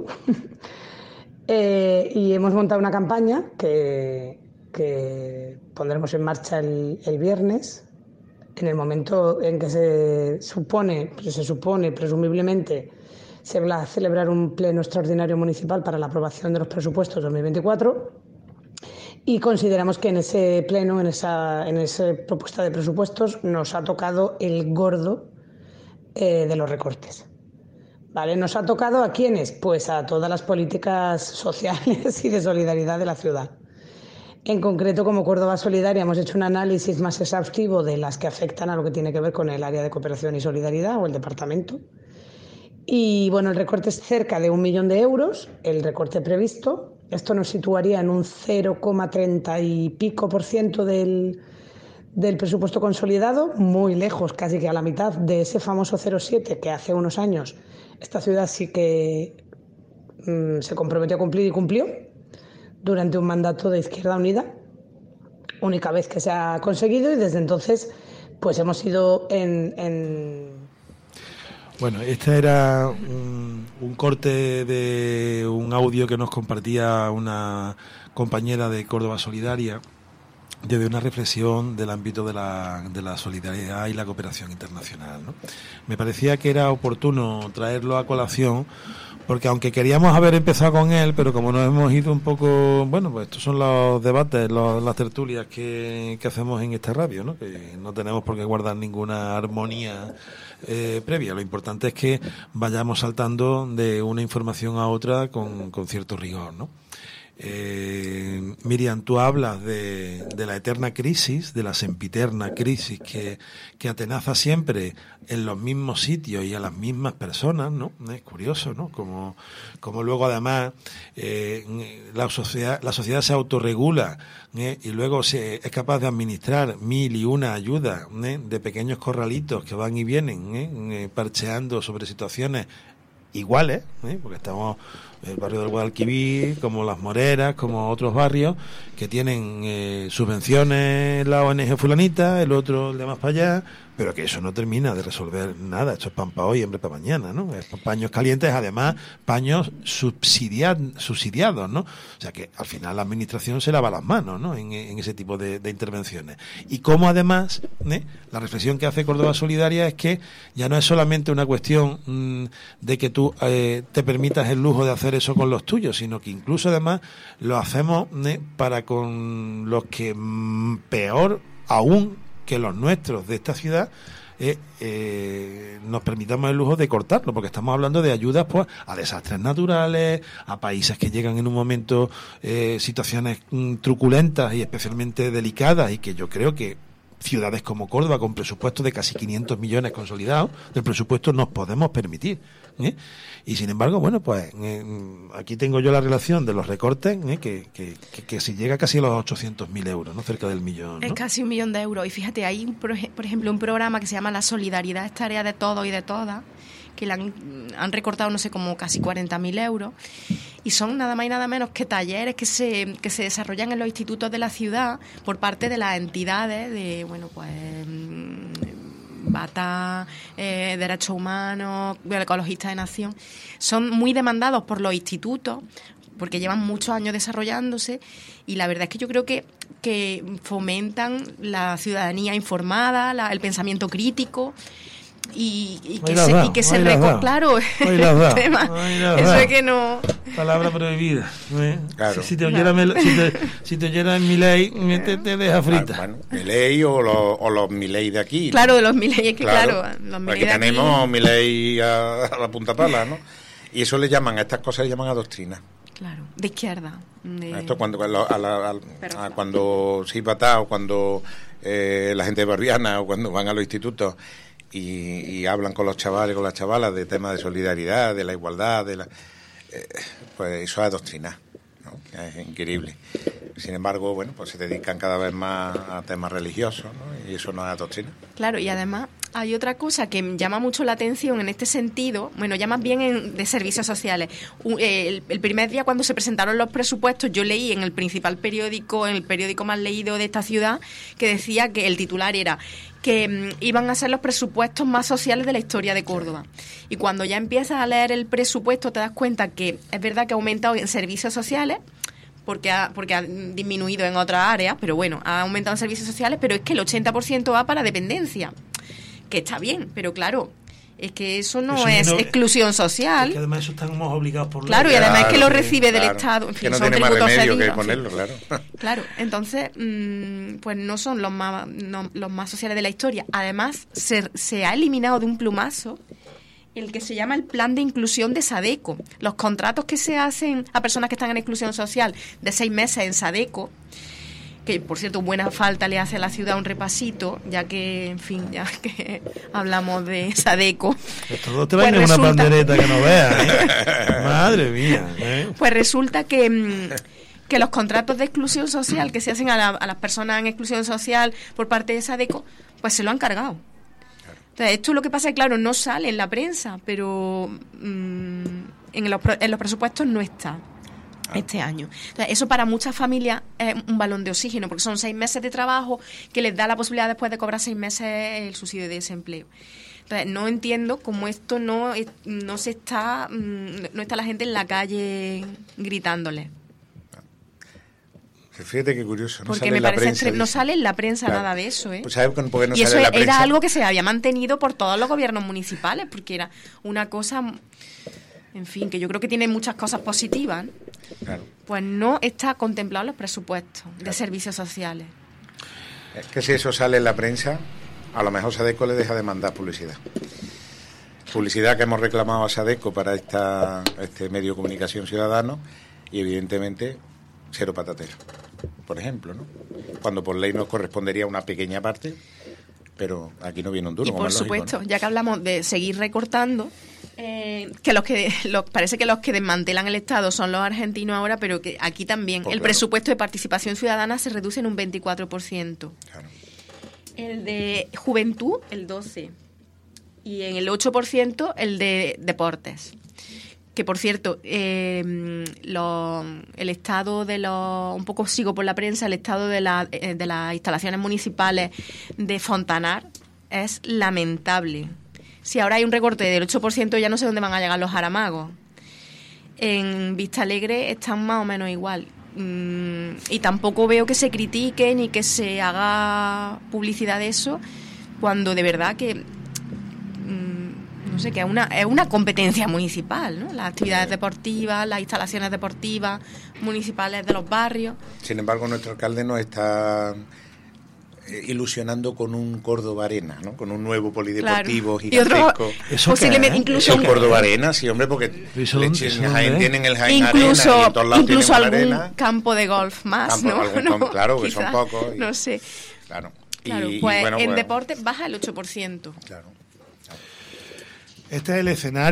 y hemos montado una campaña que pondremos en marcha el viernes, en el momento en que se supone, presumiblemente, se va a celebrar un pleno extraordinario municipal para la aprobación de los presupuestos 2024 y consideramos que en ese pleno, en esa propuesta de presupuestos, nos ha tocado el gordo de los recortes. ¿Vale? ¿Nos ha tocado a quiénes? Pues a todas las políticas sociales y de solidaridad de la ciudad. En concreto, como Córdoba Solidaria, hemos hecho un análisis más exhaustivo de las que afectan a lo que tiene que ver con el área de cooperación y solidaridad o el departamento. Y bueno, el recorte es cerca de 1 millón de euros, el recorte previsto. Esto nos situaría en un 0,30 y pico % del presupuesto consolidado, muy lejos, casi que a la mitad de ese famoso 0,7 que hace unos años esta ciudad sí que se comprometió a cumplir y cumplió durante un mandato de Izquierda Unida, única vez que se ha conseguido, y desde entonces pues hemos ido Bueno, este era un corte de un audio que nos compartía una compañera de Córdoba Solidaria desde una reflexión del ámbito de la solidaridad y la cooperación internacional, ¿no? Me parecía que era oportuno traerlo a colación porque aunque queríamos haber empezado con él, pero como nos hemos ido un poco, bueno, pues estos son los debates, las tertulias que hacemos en esta radio, ¿no? Que no tenemos por qué guardar ninguna armonía previa. Lo importante es que vayamos saltando de una información a otra con cierto rigor, ¿no? Miriam, tú hablas de la eterna crisis, de la sempiterna crisis que atenaza siempre en los mismos sitios y a las mismas personas, ¿no? Es curioso, ¿no? Como luego además la sociedad se autorregula y luego es capaz de administrar 1001 ayudas de pequeños corralitos que van y vienen parcheando sobre situaciones iguales, porque estamos el barrio del Guadalquivir, como Las Moreras, como otros barrios que tienen subvenciones la ONG fulanita, el otro el de más para allá, pero que eso no termina de resolver nada. Esto es pan para hoy, hambre para mañana, ¿no? Es paños calientes, además paños subsidiados, ¿no? O sea que al final la administración se lava las manos, ¿no? En ese tipo de intervenciones. Y como además, la reflexión que hace Córdoba Solidaria es que ya no es solamente una cuestión de que tú te permitas el lujo de hacer eso con los tuyos, sino que incluso además lo hacemos para con los que peor aún que los nuestros de esta ciudad nos permitamos el lujo de cortarlo, porque estamos hablando de ayudas pues a desastres naturales, a países que llegan en un momento situaciones truculentas y especialmente delicadas, y que yo creo que ciudades como Córdoba, con presupuesto de casi 500 millones consolidados del presupuesto, nos podemos permitir. Y sin embargo, bueno, pues aquí tengo yo la relación de los recortes, que se llega casi a los 800.000 euros, ¿no? Cerca del millón, ¿no? Es casi 1 millón de euros. Y fíjate, hay, por ejemplo, un programa que se llama La Solidaridad es tarea de todos y de todas, que le han recortado, no sé, como casi 40.000 euros. Y son nada más y nada menos que talleres que se desarrollan en los institutos de la ciudad por parte de las entidades de, bueno, pues Bata, Derechos Humanos, Ecologistas de Nación. Son muy demandados por los institutos porque llevan muchos años desarrollándose, y la verdad es que yo creo que fomentan la ciudadanía informada, el pensamiento crítico, y que se recorte, claro, el tema. Eso es que no. Palabra prohibida. Claro. Si te oyera en Milei, te deja frita. Bueno, Milei o los Milei de aquí. Claro, de los Milei, es que claro los Milei de aquí. Tenemos Milei a la punta pala, ¿no? Y eso le llaman, a estas cosas le llaman a doctrina. Claro, de izquierda. Esto cuando se Bata, o cuando la gente de Barriana, o cuando van a los institutos y hablan con los chavales, con las chavalas de temas de solidaridad, de la igualdad, pues eso es adoctrinar, ¿no? Es increíble. Sin embargo, bueno, pues se dedican cada vez más a temas religiosos, ¿no? Y eso no es adoctrinar. Claro, y además hay otra cosa que llama mucho la atención en este sentido, bueno, ya más bien de servicios sociales. El primer día cuando se presentaron los presupuestos, yo leí en el principal periódico, en el periódico más leído de esta ciudad, que decía que el titular era que iban a ser los presupuestos más sociales de la historia de Córdoba. Y cuando ya empiezas a leer el presupuesto te das cuenta que es verdad que ha aumentado en servicios sociales, porque ha disminuido en otras áreas, pero bueno, ha aumentado en servicios sociales, pero es que el 80% va para dependencia, que está bien, pero claro, Es que eso no Eso es no- exclusión social. Es que además eso estamos obligados por ley. Claro, y además es que lo sí, recibe del claro. Estado. En fin, Que no son tiene más tributos remedio que cedidos, en fin. ponerlo, claro. Claro, entonces, pues no son los más sociales de la historia. Además, se ha eliminado de un plumazo el que se llama el Plan de Inclusión de SADECO. Los contratos que se hacen a personas que están en exclusión social de 6 meses en SADECO, que por cierto buena falta le hace a la ciudad un repasito, ya que, en fin, ya que hablamos de SADECO. Todos te Pues vayan una resulta- pandereta que no veas, ¿eh? Madre mía, ¿eh? Pues resulta que los contratos de exclusión social que se hacen a las personas en exclusión social por parte de SADECO, pues se lo han cargado. Entonces, esto lo que pasa es que, claro, no sale en la prensa, pero en los presupuestos no está este año. Entonces, eso para muchas familias es un balón de oxígeno, porque son 6 meses de trabajo que les da la posibilidad después de cobrar 6 meses el subsidio de desempleo. Entonces, no entiendo cómo esto no se está, no está la gente en la calle gritándole. Fíjate qué curioso. No Porque sale me en la parece prensa, no dice. sale en la prensa Claro. nada de eso, ¿eh? Pues ¿sabes por qué no y sale eso en la era prensa? algo que se había mantenido por todos los gobiernos municipales, porque era una cosa, en fin, que yo creo que tiene muchas cosas positivas, ¿no? Claro. Pues no está contemplado en los presupuestos de servicios sociales. Es que si eso sale en la prensa, a lo mejor SADECO le deja de mandar publicidad. Publicidad que hemos reclamado a SADECO para este medio de comunicación ciudadano y evidentemente cero patatero, por ejemplo, ¿no? Cuando por ley nos correspondería una pequeña parte, pero aquí no viene un duro. Y como por es lógico, supuesto, ¿no? ya que hablamos de seguir recortando, parece que los que desmantelan el Estado son los argentinos ahora, pero que aquí también Pues el claro. presupuesto de participación ciudadana se reduce en un 24%. Claro. El de juventud, el 12%. Y en el 8% el de deportes. Que, por cierto, el estado de los... Un poco sigo por la prensa, el estado de las instalaciones municipales de Fontanar es lamentable. Si ahora hay un recorte del 8%, ya no sé dónde van a llegar los jaramagos. En Vistalegre están más o menos igual. Y tampoco veo que se critique ni que se haga publicidad de eso, cuando de verdad que... no sé, que es una competencia municipal, ¿no? Las actividades deportivas, las instalaciones deportivas municipales de los barrios. Sin embargo, nuestro alcalde nos está ilusionando con un Córdoba Arena, ¿no? Con un nuevo polideportivo Claro. Y otro, gigantesco. ¿Eso posiblemente qué es? incluso Eso es Córdoba Arena, sí, hombre, porque ¿Eso dónde- eso en Jaén dónde es? tienen el Jaén Arena y en todos lados incluso tienen algún una arena. campo de golf más, Campo- ¿no? algún No, campo, claro, que son quizás, pocos y- no sé. Claro. Claro, Y pues bueno, en pues, deporte baja el 8%. claro. Este es el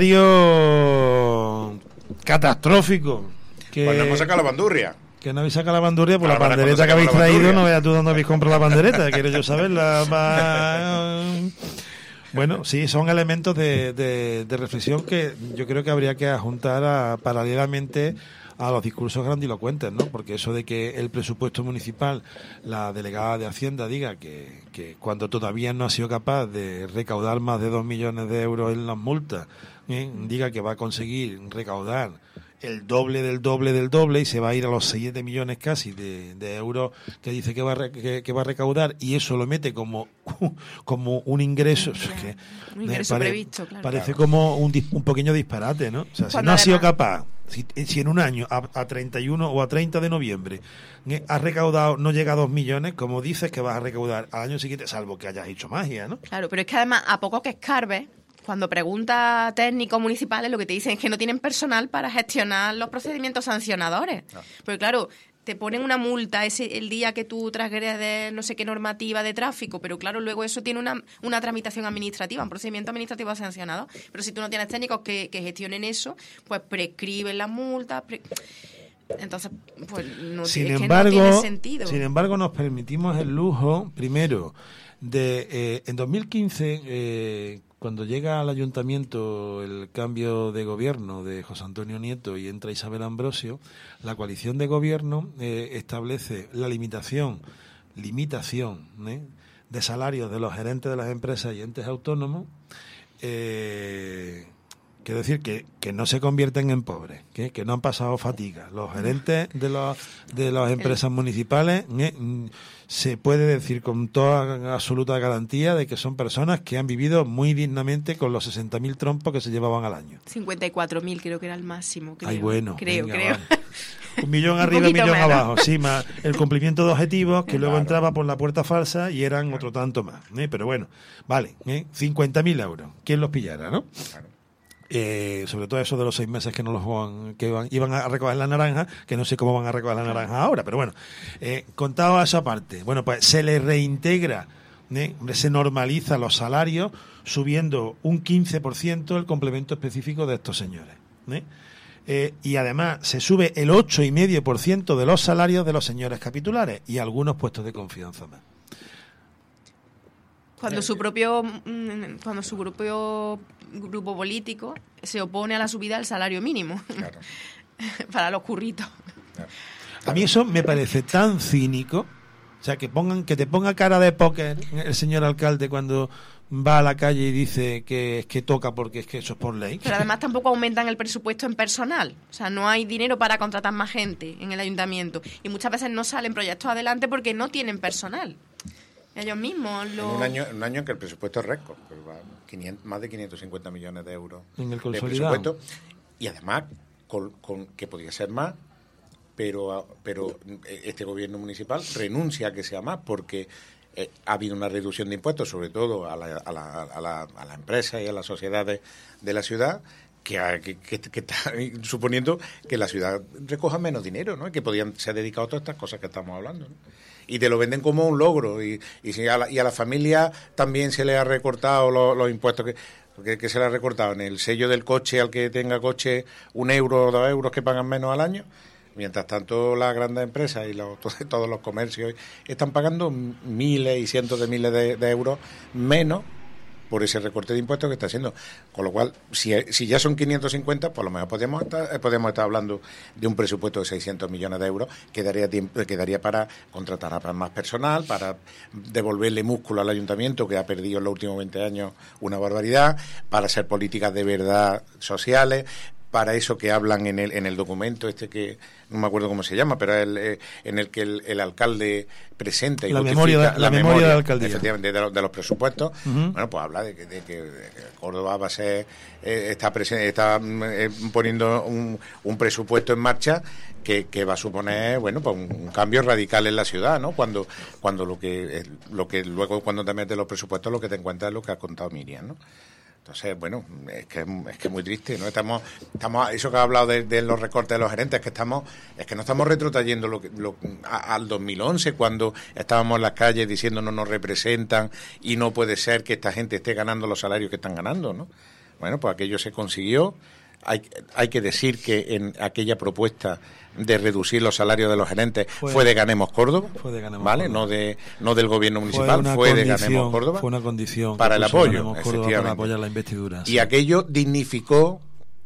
escenario catastrófico. Que, Pues no hemos sacado la bandurria. que no habéis sacado la bandurria por la Ahora, pandereta cuando que habéis sacamos la traído. bandurria. No veas tú dónde habéis comprado la pandereta. Quiero yo saberla. Bueno, sí, son elementos de reflexión que yo creo que habría que adjuntar paralelamente a los discursos grandilocuentes, ¿no? Porque eso de que el presupuesto municipal, la delegada de Hacienda diga que cuando todavía no ha sido capaz de recaudar más de 2 millones de euros en las multas, diga que va a conseguir recaudar el doble del doble del doble y se va a ir a los 7 millones casi de euros que dice que va a recaudar, y eso lo mete como un ingreso. Que Un ingreso previsto, claro. Parece como un pequeño disparate, ¿no? O sea, si Cuando no ha sido además- capaz, si en un año a 31 o a 30 de noviembre has recaudado, no llega a 2 millones, como dices que vas a recaudar al año siguiente, salvo que hayas hecho magia, ¿no? Claro, pero es que además, a poco que escarbes, cuando preguntas a técnicos municipales, lo que te dicen es que no tienen personal para gestionar los procedimientos sancionadores. Porque claro, te ponen una multa el día que tú transgredes no sé qué normativa de tráfico, pero claro, luego eso tiene una tramitación administrativa, un procedimiento administrativo sancionado. Pero si tú no tienes técnicos que gestionen eso, pues prescriben las multas. Entonces, pues no, es que no tiene sentido. Sin embargo, nos permitimos el lujo, primero, de en 2015, cuando llega al ayuntamiento el cambio de gobierno de José Antonio Nieto y entra Isabel Ambrosio, la coalición de gobierno establece la limitación de salarios de los gerentes de las empresas y entes autónomos, Quiero decir que no se convierten en pobres, que no han pasado fatiga. Los gerentes de las empresas municipales se puede decir con toda absoluta garantía de que son personas que han vivido muy dignamente con los 60.000 trompos que se llevaban al año. 54.000 creo que era el máximo. Creo. Ay, bueno. Creo. Vale. 1 millón arriba y 1 millón abajo, sí, más el cumplimiento de objetivos que luego entraba por la puerta falsa y eran otro tanto más. Pero bueno, vale, 50.000 euros. ¿Quién los pillara, no? Claro. Sobre todo eso de los 6 meses que no los iban a recoger la naranja, que no sé cómo van a recoger la naranja ahora, pero bueno, contado a esa parte, bueno, pues se les reintegra, se normaliza los salarios subiendo un 15% el complemento específico de estos señores, y además se sube el 8,5% de los salarios de los señores capitulares y algunos puestos de confianza más. Cuando su propio grupo político se opone a la subida del salario mínimo, claro. Para los curritos. Claro. A mí eso me parece tan cínico, o sea, que te ponga cara de póker el señor alcalde cuando va a la calle y dice que es que toca porque es que eso es por ley. Pero además tampoco aumentan el presupuesto en personal, o sea, no hay dinero para contratar más gente en el ayuntamiento y muchas veces no salen proyectos adelante porque no tienen personal. Ellos mismos en un año en que el presupuesto es récord, más de 550 millones de euros en el de presupuesto, y además con que podría ser más, pero este gobierno municipal renuncia a que sea más porque ha habido una reducción de impuestos, sobre todo a la empresa y a las sociedades de la ciudad, que está suponiendo que la ciudad recoja menos dinero, ¿no? Y que podían ser dedicados a todas estas cosas que estamos hablando, ¿no? Y te lo venden como un logro y a la familia también se le ha recortado los impuestos que se le ha recortado en el sello del coche al que tenga coche 1 euro o 2 euros que pagan menos al año. Mientras tanto, las grandes empresas y todos los comercios están pagando miles y cientos de miles de euros menos por ese recorte de impuestos que está haciendo. Con lo cual, si ya son 550, por lo menos podemos estar hablando de un presupuesto de 600 millones de euros que daría para contratar a más personal, para devolverle músculo al ayuntamiento, que ha perdido en los últimos 20 años una barbaridad, para hacer políticas de verdad sociales, para eso que hablan en el documento que no me acuerdo cómo se llama, pero en el que el alcalde presenta y la memoria de la alcaldía, efectivamente, de los presupuestos. Uh-huh. Bueno, pues habla de que Córdoba va a ser está poniendo un presupuesto en marcha que va a suponer, bueno, pues un cambio radical en la ciudad, ¿no? Cuando lo que luego cuando te metes los presupuestos lo que te encuentras es lo que ha contado Miriam, ¿no? Entonces, bueno, es que es muy triste, ¿no? Estamos eso que ha hablado de los recortes de los gerentes, que no estamos retrotrayendo al 2011, cuando estábamos en las calles diciendo no nos representan y no puede ser que esta gente esté ganando los salarios que están ganando, ¿no? Bueno, pues aquello se consiguió. Hay que decir que en aquella propuesta de reducir los salarios de los gerentes fue de Ganemos Córdoba, ¿vale? Córdoba. No del gobierno municipal, fue de Ganemos Córdoba. Fue una condición para el apoyo, efectivamente, para apoyar la investidura. Y aquello dignificó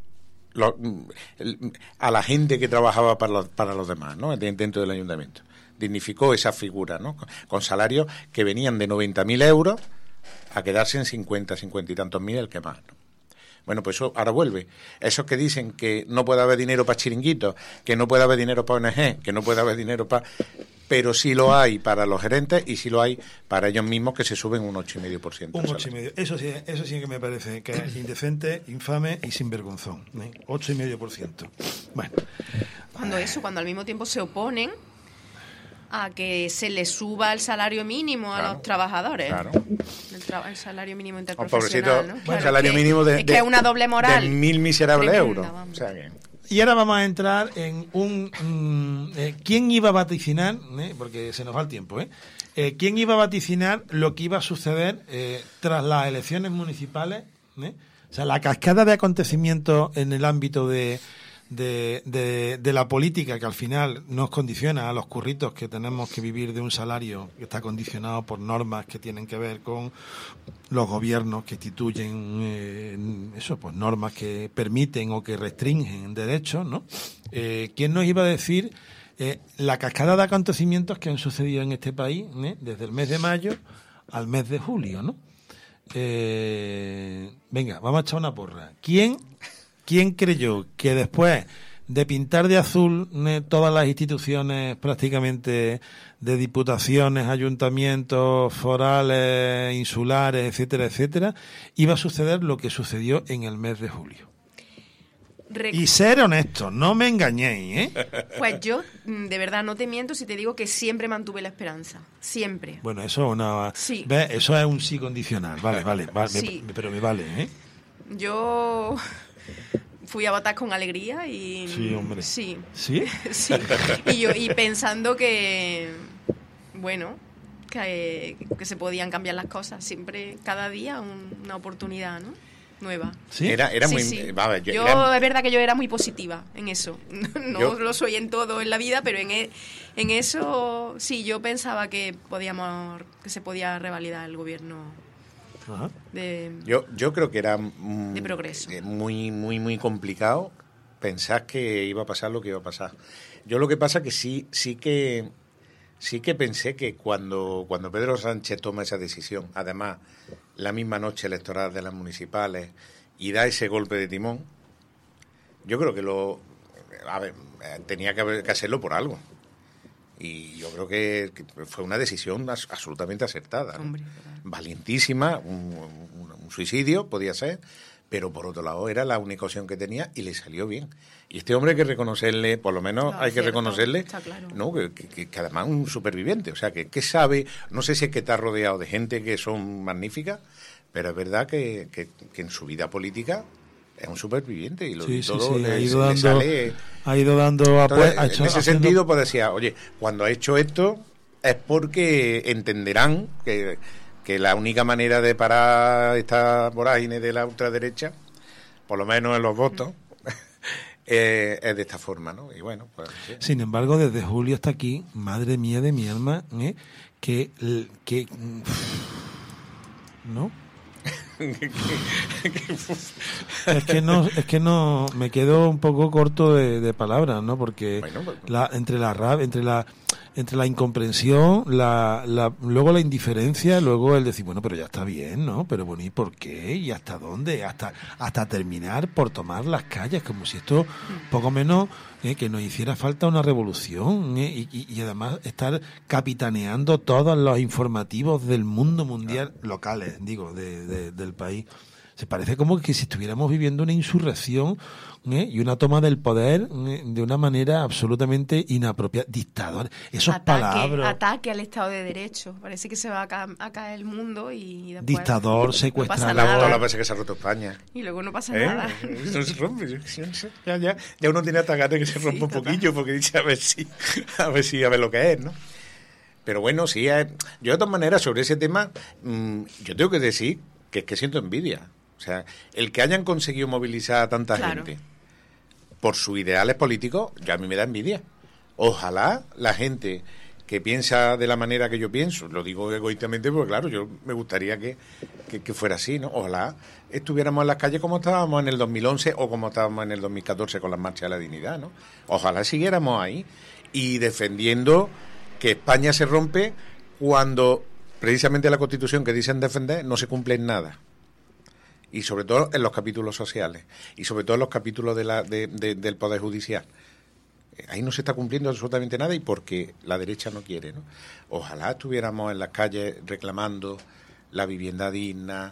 a la gente que trabajaba para los demás, ¿no? Dentro del ayuntamiento. Dignificó esa figura, ¿no? Con salarios que venían de 90.000 euros a quedarse en 50 y tantos mil, el que más, ¿no? Bueno, pues eso ahora vuelve. Esos que dicen que no puede haber dinero para chiringuitos, que no puede haber dinero para ONG, que no puede haber dinero para... Pero sí lo hay para los gerentes y sí lo hay para ellos mismos, que se suben un 8,5%. Un 8,5%. Eso sí que me parece que es indecente, infame y sinvergonzón. 8,5%. Bueno. Cuando al mismo tiempo se oponen a que se le suba el salario mínimo a los trabajadores. Claro. El salario mínimo interprofesional, ¿no? Claro, el salario mínimo de es una doble moral. De 1.000 miserables euros. O sea que... Y ahora vamos a entrar en ¿quién iba a vaticinar? Porque se nos va el tiempo, ¿quién iba a vaticinar lo que iba a suceder tras las elecciones municipales? O sea, la cascada de acontecimientos en el ámbito de la política, que al final nos condiciona a los curritos que tenemos que vivir de un salario que está condicionado por normas que tienen que ver con los gobiernos que instituyen pues normas que permiten o que restringen derechos, ¿no? ¿Quién nos iba a decir la cascada de acontecimientos que han sucedido en este país desde el mes de mayo al mes de julio, ¿no? venga, vamos a echar una porra. ¿Quién creyó que después de pintar de azul todas las instituciones prácticamente de diputaciones, ayuntamientos, forales, insulares, etcétera, etcétera, iba a suceder lo que sucedió en el mes de julio? Y ser honestos, no me engañéis, ¿eh? Pues yo, de verdad, no te miento si te digo que siempre mantuve la esperanza. Siempre. Bueno, eso es una... Sí. ¿Ves? Eso es un sí condicional. Vale, Sí. pero me vale, ¿eh? Yo fui a votar con alegría y... Sí, hombre. Sí. ¿Sí? Sí. Y pensando que... Bueno, que se podían cambiar las cosas. Siempre, cada día, una oportunidad, ¿no? Nueva. ¿Sí? Era Sí, muy... sí. Vale, Es verdad que yo era muy positiva en eso. No lo soy en todo en la vida, pero en eso sí, yo pensaba que se podía revalidar el gobierno de yo creo que era de progreso. muy, muy, muy complicado pensar que iba a pasar lo que iba a pasar. Yo lo que pasa que sí que pensé que cuando Pedro Sánchez toma esa decisión, además la misma noche electoral de las municipales, y da ese golpe de timón, yo creo que tenía que hacerlo por algo. Y yo creo que fue una decisión absolutamente acertada, ¿no? Hombre, valientísima, un suicidio podía ser, pero por otro lado era la única opción que tenía y le salió bien. Y este hombre hay que reconocerle, por lo menos hay que reconocerle, ¿no? que además es un superviviente, o sea, que sabe, no sé si es que está rodeado de gente que son magníficas, pero es verdad que en su vida política es un superviviente y todo le sale. Ha ido dando apoyo. En ese sentido, pues decía, oye, cuando ha hecho esto es porque entenderán que la única manera de parar esta vorágine de la ultraderecha, por lo menos en los votos, es de esta forma, ¿no? Y bueno, pues... Sí. Sin embargo, desde julio hasta aquí, madre mía de mi alma, que ¿no? es que no me quedo un poco corto de palabras, ¿no? Porque entre la incomprensión, luego la indiferencia, luego el decir, bueno, pero ya está bien, ¿no? Pero bueno, ¿y por qué? ¿Y hasta dónde? Hasta terminar por tomar las calles, como si esto, poco menos, que nos hiciera falta una revolución, y además estar capitaneando todos los informativos del mundo mundial, locales, digo, del país. Se parece como que si estuviéramos viviendo una insurrección y una toma del poder de una manera absolutamente inapropiada. Dictador, palabras. Ataque al Estado de Derecho. Parece que se va a caer el mundo y después... Dictador, secuestrador. Todas las veces que se ha roto España. Y luego no pasa nada. No se rompe. Ya uno tiene hasta ganas que se rompa un poquillo porque dice a ver lo que es, ¿no? Pero bueno, sí, yo de todas maneras sobre ese tema, yo tengo que decir que es que siento envidia. O sea, el que hayan conseguido movilizar a tanta gente por sus ideales políticos, ya a mí me da envidia. Ojalá la gente que piensa de la manera que yo pienso, lo digo egoístamente porque claro, yo me gustaría que fuera así, ¿no? Ojalá estuviéramos en las calles como estábamos en el 2011 o como estábamos en el 2014 con las marchas de la dignidad, ¿no? Ojalá siguiéramos ahí y defendiendo que España se rompe cuando precisamente la Constitución que dicen defender no se cumple en nada. Y sobre todo en los capítulos sociales y sobre todo en los capítulos del Poder Judicial. Ahí no se está cumpliendo absolutamente nada y porque la derecha no quiere, ¿no? Ojalá estuviéramos en las calles reclamando la vivienda digna,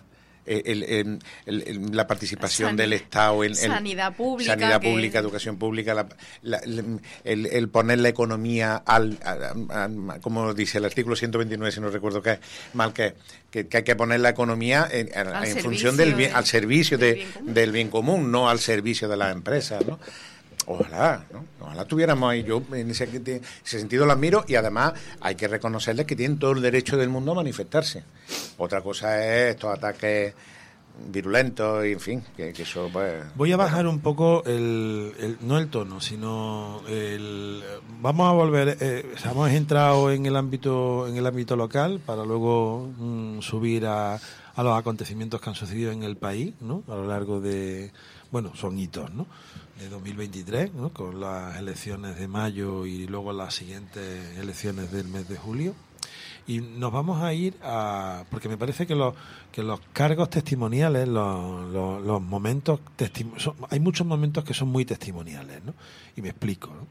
la participación del Estado en sanidad pública, educación pública, el poner la economía como dice el artículo 129, si no recuerdo qué es, mal que hay que poner la economía en función del bien, al servicio del bien común, no al servicio de las empresas, ¿no? Ojalá, ¿no? Ojalá estuviéramos ahí. Yo en ese sentido lo admiro y además hay que reconocerles que tienen todo el derecho del mundo a manifestarse. Otra cosa es estos ataques virulentos y en fin, que eso pues... Voy a bajar un poco no el tono, sino vamos a volver, hemos entrado en el ámbito local para luego subir a los acontecimientos que han sucedido en el país, ¿no? A lo largo de, bueno, son hitos, ¿no? De 2023, ¿no? Con las elecciones de mayo y luego las siguientes elecciones del mes de julio. Y nos vamos a ir porque me parece que los cargos testimoniales, los momentos, hay muchos momentos que son muy testimoniales, ¿no? Y me explico, ¿no?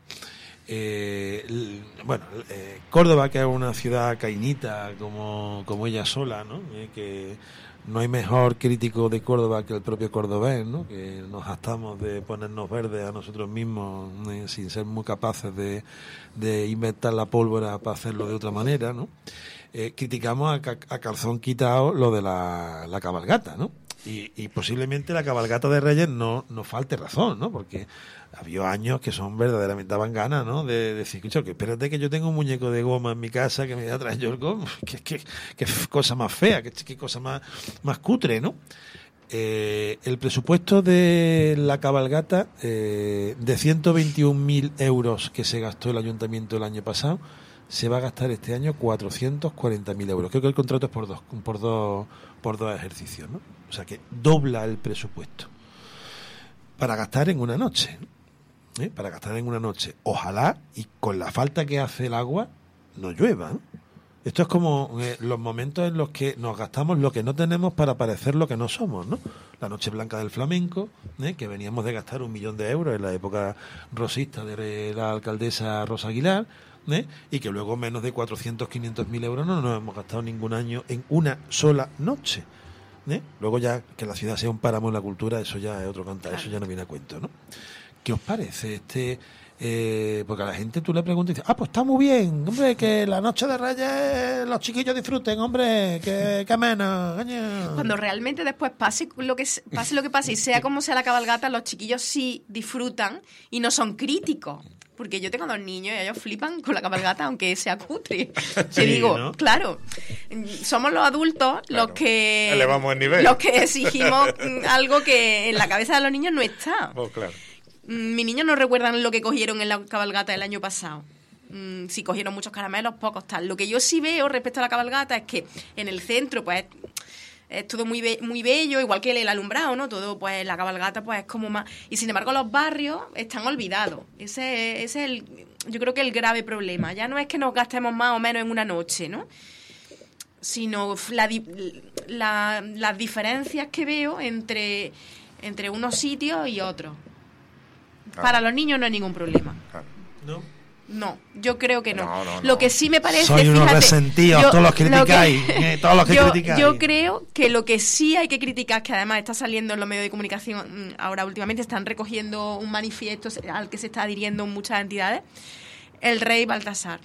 Córdoba, que es una ciudad cainita como ella sola, ¿no? Que no hay mejor crítico de Córdoba que el propio cordobés, ¿no? Que nos jactamos de ponernos verdes a nosotros mismos, sin ser muy capaces de inventar la pólvora para hacerlo de otra manera, ¿no? Criticamos a calzón quitado lo de la cabalgata, ¿no? Y posiblemente la cabalgata de Reyes no falte razón, ¿no? Porque había años que son verdaderamente, daban ganas, ¿no? De decir, que espérate que yo tengo un muñeco de goma en mi casa que me voy a traer yo el goma. Qué cosa más fea, qué cosa más cutre, ¿no? El presupuesto de la cabalgata, de 121.000 euros que se gastó el ayuntamiento el año pasado, se va a gastar este año 440.000 euros. Creo que el contrato es por dos ejercicios, ¿no? O sea que dobla el presupuesto para gastar en una noche, ¿eh? Para gastar en una noche. Ojalá, y con la falta que hace el agua, no llueva, ¿no? Esto es como los momentos en los que nos gastamos lo que no tenemos para parecer lo que no somos, ¿no? La Noche Blanca del Flamenco, que veníamos de gastar 1 millón de euros en la época rosista de la alcaldesa Rosa Aguilar, y que luego menos de 400-500.000 euros no nos hemos gastado ningún año en una sola noche. Luego ya que la ciudad sea un páramo en la cultura, eso ya es otro cantar, eso ya no viene a cuento, ¿no? ¿Qué os parece porque a la gente tú le preguntas y dices, pues está muy bien, hombre, que la noche de Reyes los chiquillos disfruten, hombre, que menos, coño. Cuando realmente después pase lo que pase y sea como sea la cabalgata, los chiquillos sí disfrutan y no son críticos. Porque yo tengo 2 niños y ellos flipan con la cabalgata, aunque sea cutre. Te digo, ¿no? Claro, somos los adultos los que elevamos el nivel, los que exigimos algo que en la cabeza de los niños no está. Claro. Mis niños no recuerdan lo que cogieron en la cabalgata el año pasado. Si cogieron muchos caramelos, pocos tal. Lo que yo sí veo respecto a la cabalgata es que en el centro, pues, es todo muy bello, igual que el alumbrado, ¿no? Todo, pues, la cabalgata, pues, es como más... Y sin embargo, los barrios están olvidados. Ese es yo creo que el grave problema. Ya no es que nos gastemos más o menos en una noche, ¿no? Sino las diferencias que veo entre unos sitios y otros. Para los niños no hay ningún problema. No, yo creo que no. Lo que sí me parece... Soy unos resentidos, todos los que criticáis. Yo creo que lo que sí hay que criticar, que además está saliendo en los medios de comunicación ahora últimamente, están recogiendo un manifiesto al que se está adhiriendo muchas entidades, el rey Baltasar.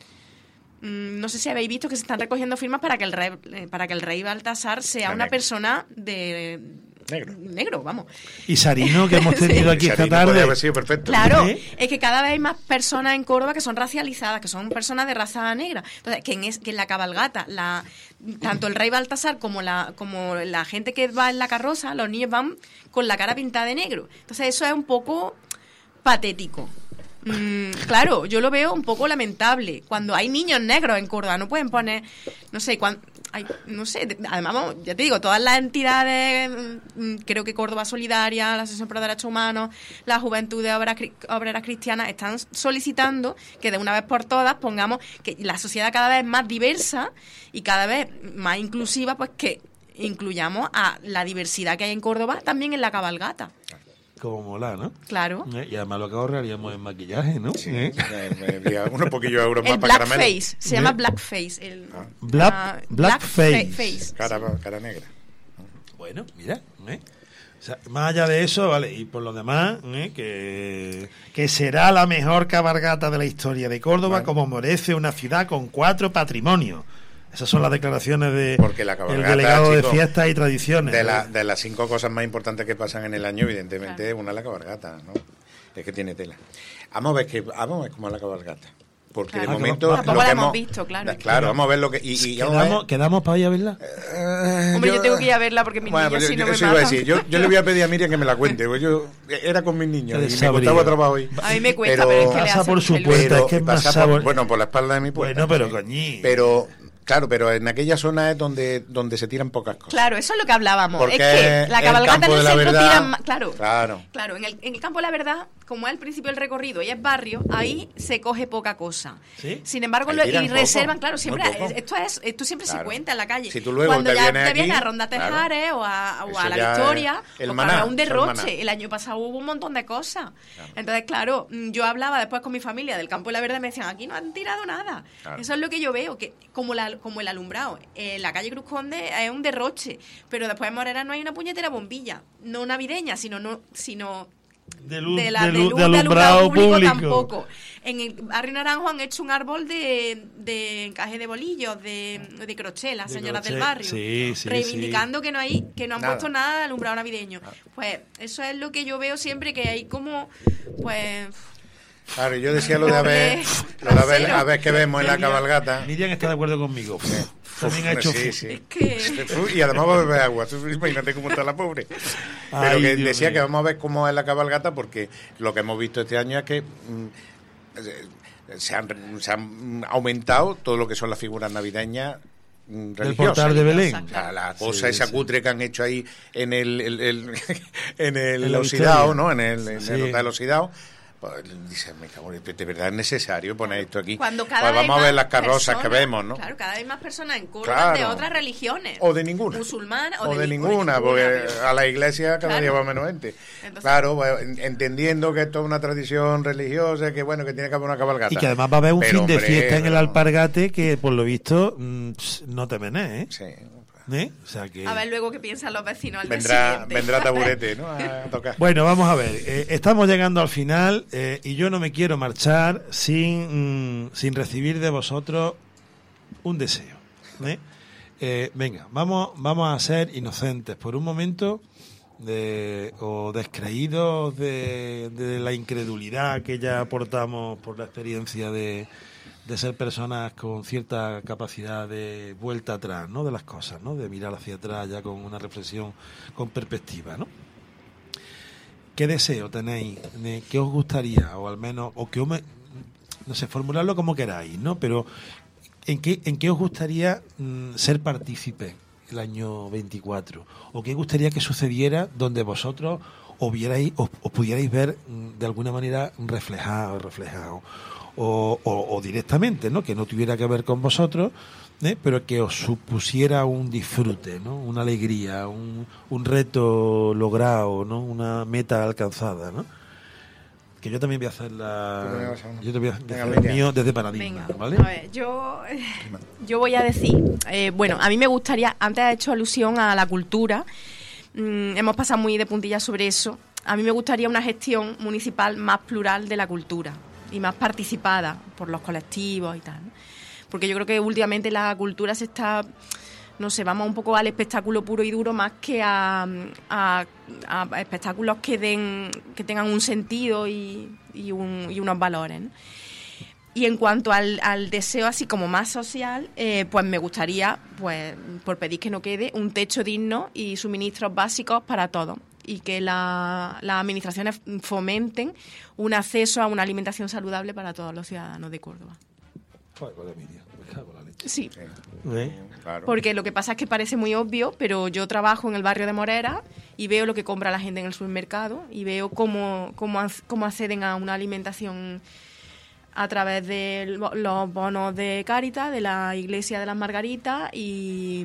No sé si habéis visto que se están recogiendo firmas para que el rey Baltasar sea una persona de... Negro, vamos. Y Sarino, que hemos tenido aquí esta tarde. Haber sido perfecto. Claro, es que cada vez hay más personas en Córdoba que son racializadas, que son personas de raza negra. Entonces, que en la cabalgata, tanto el rey Baltasar como la gente que va en la carroza, los niños van con la cara pintada de negro. Entonces, eso es un poco patético. Claro, yo lo veo un poco lamentable. Cuando hay niños negros en Córdoba, no pueden poner, no sé, además, ya te digo, todas las entidades, creo que Córdoba Solidaria, la Asociación por los Derechos Humanos, la Juventud de Obreras Cristianas, están solicitando que de una vez por todas pongamos que la sociedad cada vez más diversa y cada vez más inclusiva, pues que incluyamos a la diversidad que hay en Córdoba también en la cabalgata. Como mola, ¿no? Claro. Y además lo que ahorraríamos en maquillaje, ¿no? Sí, unos poquillos euros más para caramelo. Blackface, se llama blackface. Blackface. Cara negra. Bueno, mira, o sea, más allá de eso, vale, y por lo demás, que será la mejor cabalgata de la historia de Córdoba, como merece una ciudad con 4 patrimonios. Esas son las declaraciones del delegado de fiestas y tradiciones. De las 5 cosas más importantes que pasan en el año, evidentemente, una es la cabalgata, ¿no? Es que tiene tela. Vamos a ver cómo es la cabalgata. Porque de momento... Tampoco la hemos visto, claro. Claro, vamos a ver lo que... ¿Quedamos para ir a verla? Hombre, yo tengo que ir a verla porque mis niños si no me matan. Yo le voy a pedir a Miriam que me la cuente. Pues yo era con mis niños y me costaba trabajo hoy. A mí me cuesta, pero es que pasa por su puerta, es que es más sabor... Bueno, por la espalda de mi puerta. Bueno, pero coñí. Claro, pero en aquella zona es donde se tiran pocas cosas. Claro, eso es lo que hablábamos. Porque es que la cabalgata en el centro tiran más. Claro. En el campo de la verdad como es al principio del recorrido y es barrio, ahí se coge poca cosa. ¿Sí? Sin embargo, Ahí tiran y poco, reservan, claro, siempre muy poco. esto siempre Claro. se cuenta en la calle. Si tú luego cuando te ya vienes te aquí, vienes a Ronda claro. Tejares o a Eso la ya Victoria, es el pues maná, habrá un eso es el maná. derroche. El año pasado hubo un montón de cosas. Entonces, claro, yo hablaba después con mi familia del Campo de la Verde y me decían, aquí no han tirado nada. Claro. Eso es lo que yo veo, que como el alumbrado, la calle Cruz Conde es un derroche, pero después en Morera no hay una puñetera bombilla, no navideña, sino De luz, de de alumbrado alumbrado público público. tampoco. En el barrio Naranjo han hecho un árbol de encaje de bolillos, de crochet, las De señoras crochet, del barrio, sí, reivindicando que no han Nada. puesto nada de alumbrado navideño. Pues eso es lo que yo veo siempre, que hay como, pues... Claro, yo decía lo de a ver qué vemos en la cabalgata. Miriam está de acuerdo conmigo. También ha hecho sí, fu- sí. que- Y además va a beber agua. Tú imagínate cómo está la pobre. Pero Ay, que Dios decía mío. que vamos a ver cómo es la cabalgata, porque lo que hemos visto este año es que se han aumentado todo lo que son las figuras navideñas religiosas. portal de Belén. O sea, la Sí, cosa esa sí. cutre que han hecho ahí en en el En la oxidado, Victoria. ¿no? En el Sí. hotel oxidado. Pues, dice, me cago en ¿de verdad es necesario poner esto aquí? Cuando cada Pues vez vamos a ver más las carrozas que personas- vemos, ¿no? Claro, cada vez más personas en Córdoba Claro. de otras religiones. O de ninguna. Musulmanas O de ninguna, porque pero- a la iglesia cada Claro. día va menos gente. Entonces- Claro, pues, entendiendo que esto es una tradición religiosa, que bueno, que tiene que haber una cabalgata. Y que además va a haber un Pero, fin de hombre, fiesta en el pero- Alpargate que, por lo visto, no te menes, ¿eh? Sí. ¿Eh? O sea que... A ver luego qué piensan los vecinos al día Vendrá, siguiente. vendrá taburete, ¿no? A tocar. Bueno, vamos a ver. Estamos llegando al final y yo no me quiero marchar sin recibir de vosotros un deseo. Venga, vamos a ser inocentes por un momento o descreídos de la incredulidad que ya aportamos por la experiencia de ser personas con cierta capacidad de vuelta atrás, ¿no? De las cosas, ¿no? De mirar hacia atrás ya con una reflexión con perspectiva, ¿no? ¿Qué deseo tenéis? ¿Qué os gustaría? O al menos, no sé, formularlo como queráis, ¿no? Pero ¿en qué os gustaría ser partícipes el año 24? ¿O qué gustaría que sucediera donde vosotros os pudierais ver de alguna manera reflejado? O directamente, ¿no? Que no tuviera que ver con vosotros, pero que os supusiera un disfrute, ¿no? Una alegría, un reto logrado, ¿no? Una meta alcanzada, ¿no? Que yo también voy a hacer yo te voy a hacer el mío desde Paradigma, Venga, ¿vale? a ver, yo voy a decir, bueno, a mí me gustaría, antes ha hecho alusión a la cultura, hemos pasado muy de puntillas sobre eso, a mí me gustaría una gestión municipal más plural de la cultura y más participada por los colectivos y tal, ¿no? Porque yo creo que últimamente la cultura se está, no sé, vamos un poco al espectáculo puro y duro más que a espectáculos que tengan un sentido y unos valores, ¿no? Y en cuanto al deseo así como más social, pues me gustaría, pues por pedir que no quede, un techo digno y suministros básicos para todos. Y que las administraciones fomenten un acceso a una alimentación saludable para todos los ciudadanos de Córdoba. Sí. Claro. Porque lo que pasa es que parece muy obvio, pero yo trabajo en el barrio de Morera y veo lo que compra la gente en el supermercado y veo cómo acceden a una alimentación a través de los bonos de Cáritas, de la Iglesia de las Margaritas y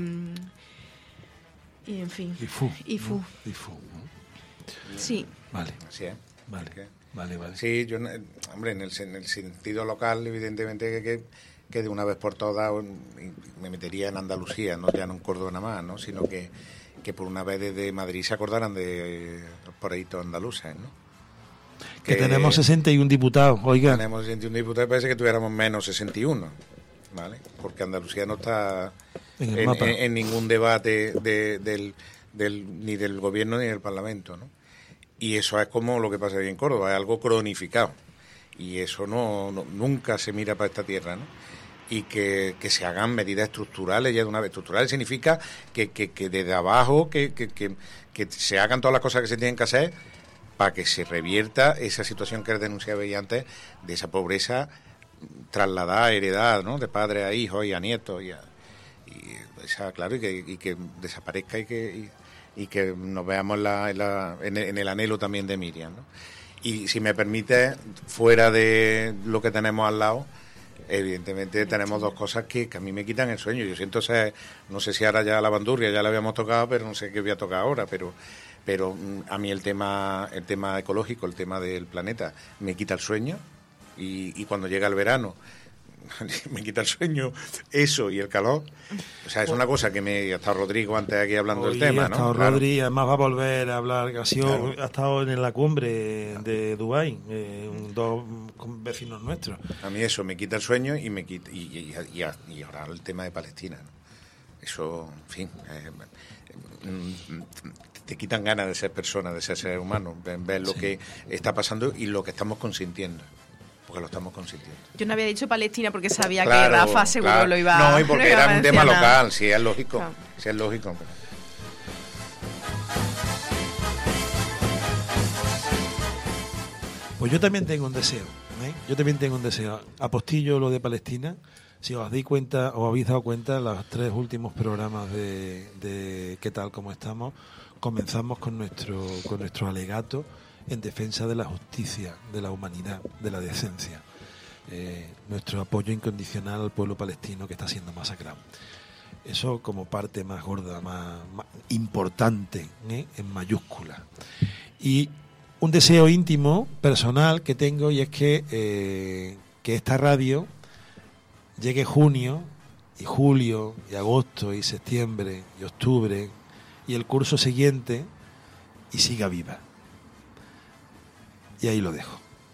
en fin. IFU. Sí. Vale. Así es. Vale. Vale. Sí, yo, hombre, en el sentido local, evidentemente que de una vez por todas me metería en Andalucía, no ya no en Córdoba nada más, ¿no? Sino que por una vez desde Madrid se acordaran de los proyectos andaluces, ¿no? Que tenemos 61 diputados, oiga. Tenemos 61 diputados, parece que tuviéramos menos 61, ¿vale? Porque Andalucía no está En el mapa. en ningún debate ni del gobierno ni del Parlamento, ¿no? Y eso es como lo que pasa aquí en Córdoba, es algo cronificado. Y eso nunca se mira para esta tierra, ¿no? Y que se hagan medidas estructurales ya de una vez. Estructurales significa que desde abajo que se hagan todas las cosas que se tienen que hacer para que se revierta esa situación que denunciaba antes, de esa pobreza trasladada, heredada, ¿no? De padre a hijo y a nietos y claro, y que desaparezca y que nos veamos en el anhelo también de Miriam, ¿no? Y si me permite, fuera de lo que tenemos al lado, evidentemente tenemos dos cosas que a mí me quitan el sueño. Yo siento ser, no sé si ahora ya la bandurria ya la habíamos tocado, pero no sé qué voy a tocar ahora, pero a mí el tema ecológico, el tema del planeta, me quita el sueño, y cuando llega el verano me quita el sueño eso y el calor. O sea, es una cosa que ha estado Rodrigo antes aquí hablando del tema, ¿no? Ha estado Rodrigo, además va a volver a hablar, ha estado en la cumbre de Dubái, dos vecinos nuestros. A mí eso me quita el sueño y me quita, y ahora el tema de Palestina, ¿no? Eso, en fin, te quitan ganas de ser persona, de ser humano, ver lo que está pasando y lo que estamos consintiendo. Porque lo estamos consintiendo. Yo no había dicho Palestina porque sabía que Rafa seguro lo iba a... No, y porque era un tema local, sí, es lógico. Claro. Sí, es lógico. Pues yo también tengo un deseo, Yo también tengo un deseo. Apostillo lo de Palestina. Si os habéis dado cuenta, los 3 últimos programas de ¿Qué tal? ¿Cómo estamos? Comenzamos con nuestro alegato en defensa de la justicia, de la humanidad, de la decencia. Nuestro apoyo incondicional al pueblo palestino que está siendo masacrado. Eso como parte más gorda, más importante, en mayúscula. Y un deseo íntimo, personal que tengo, y es que esta radio llegue junio y julio y agosto y septiembre y octubre y el curso siguiente y siga viva. Y ahí lo dejo.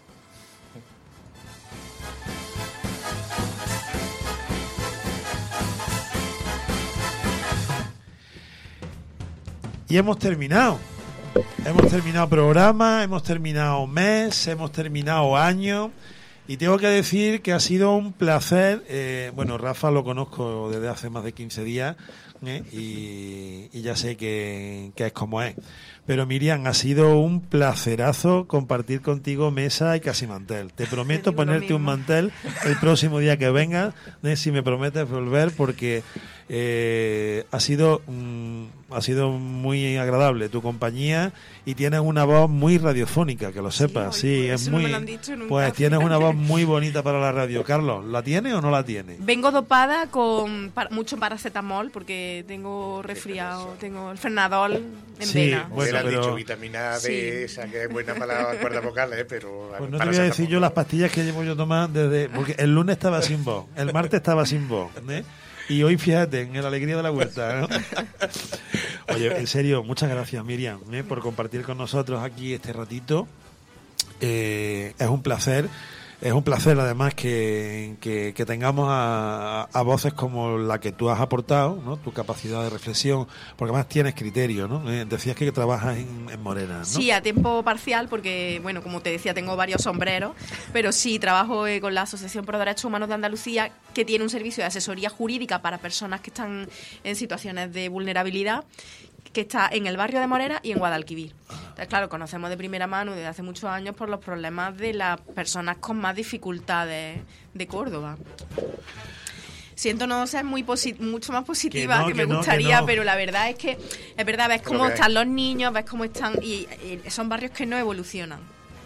Y hemos terminado. Hemos terminado programa, hemos terminado mes, hemos terminado año. Y tengo que decir que ha sido un placer. Bueno, Rafa lo conozco desde hace más de 15 días y ya sé que es como es. Pero Miriam, ha sido un placerazo compartir contigo mesa y casi mantel. Te prometo ponerte un mantel el próximo día que vengas, si me prometes volver, porque ha sido muy agradable tu compañía y tienes una voz muy radiofónica, que lo sepas. Sí, es muy. Pues tienes una voz muy bonita para la radio. Carlos, ¿la tiene o no la tiene? Vengo dopada con mucho paracetamol porque tengo resfriado, tengo el frenadol en vena. Bueno, pero dicho vitamina D, esa que es buena para las cuerdas vocales, pero pues no te voy a decir yo las pastillas que llevo yo tomando desde, porque el lunes estaba sin voz, el martes estaba sin voz, y hoy fíjate en la alegría de la vuelta, ¿no? Oye, en serio, muchas gracias, Miriam, por compartir con nosotros aquí este ratito. Es un placer. Es un placer, además, que tengamos a voces como la que tú has aportado, ¿no? Tu capacidad de reflexión, porque además tienes criterio, ¿no? Decías que trabajas en Morena, ¿no? Sí, a tiempo parcial, porque, bueno, como te decía, tengo varios sombreros, pero sí trabajo con la Asociación Pro Derechos Humanos de Andalucía, que tiene un servicio de asesoría jurídica para personas que están en situaciones de vulnerabilidad, que está en el barrio de Morera y en Guadalquivir. Entonces, claro, conocemos de primera mano desde hace muchos años por los problemas de las personas con más dificultades de Córdoba. Siento no ser mucho más positiva que me gustaría, pero la verdad es que ves cómo están los niños, ves cómo están, y son barrios que no evolucionan.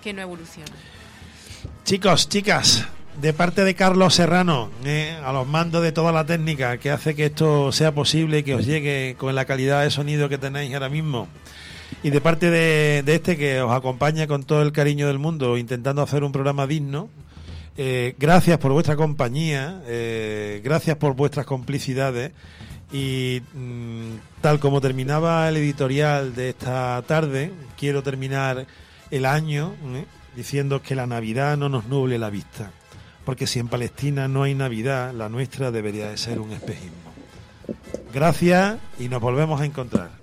Chicos, chicas, de parte de Carlos Serrano, a los mandos de toda la técnica que hace que esto sea posible y que os llegue con la calidad de sonido que tenéis ahora mismo, y de parte de este que os acompaña con todo el cariño del mundo intentando hacer un programa digno, gracias por vuestra compañía, gracias por vuestras complicidades, y tal como terminaba el editorial de esta tarde, quiero terminar el año diciendo que la Navidad no nos nuble la vista, porque si en Palestina no hay Navidad, la nuestra debería de ser un espejismo. Gracias y nos volvemos a encontrar.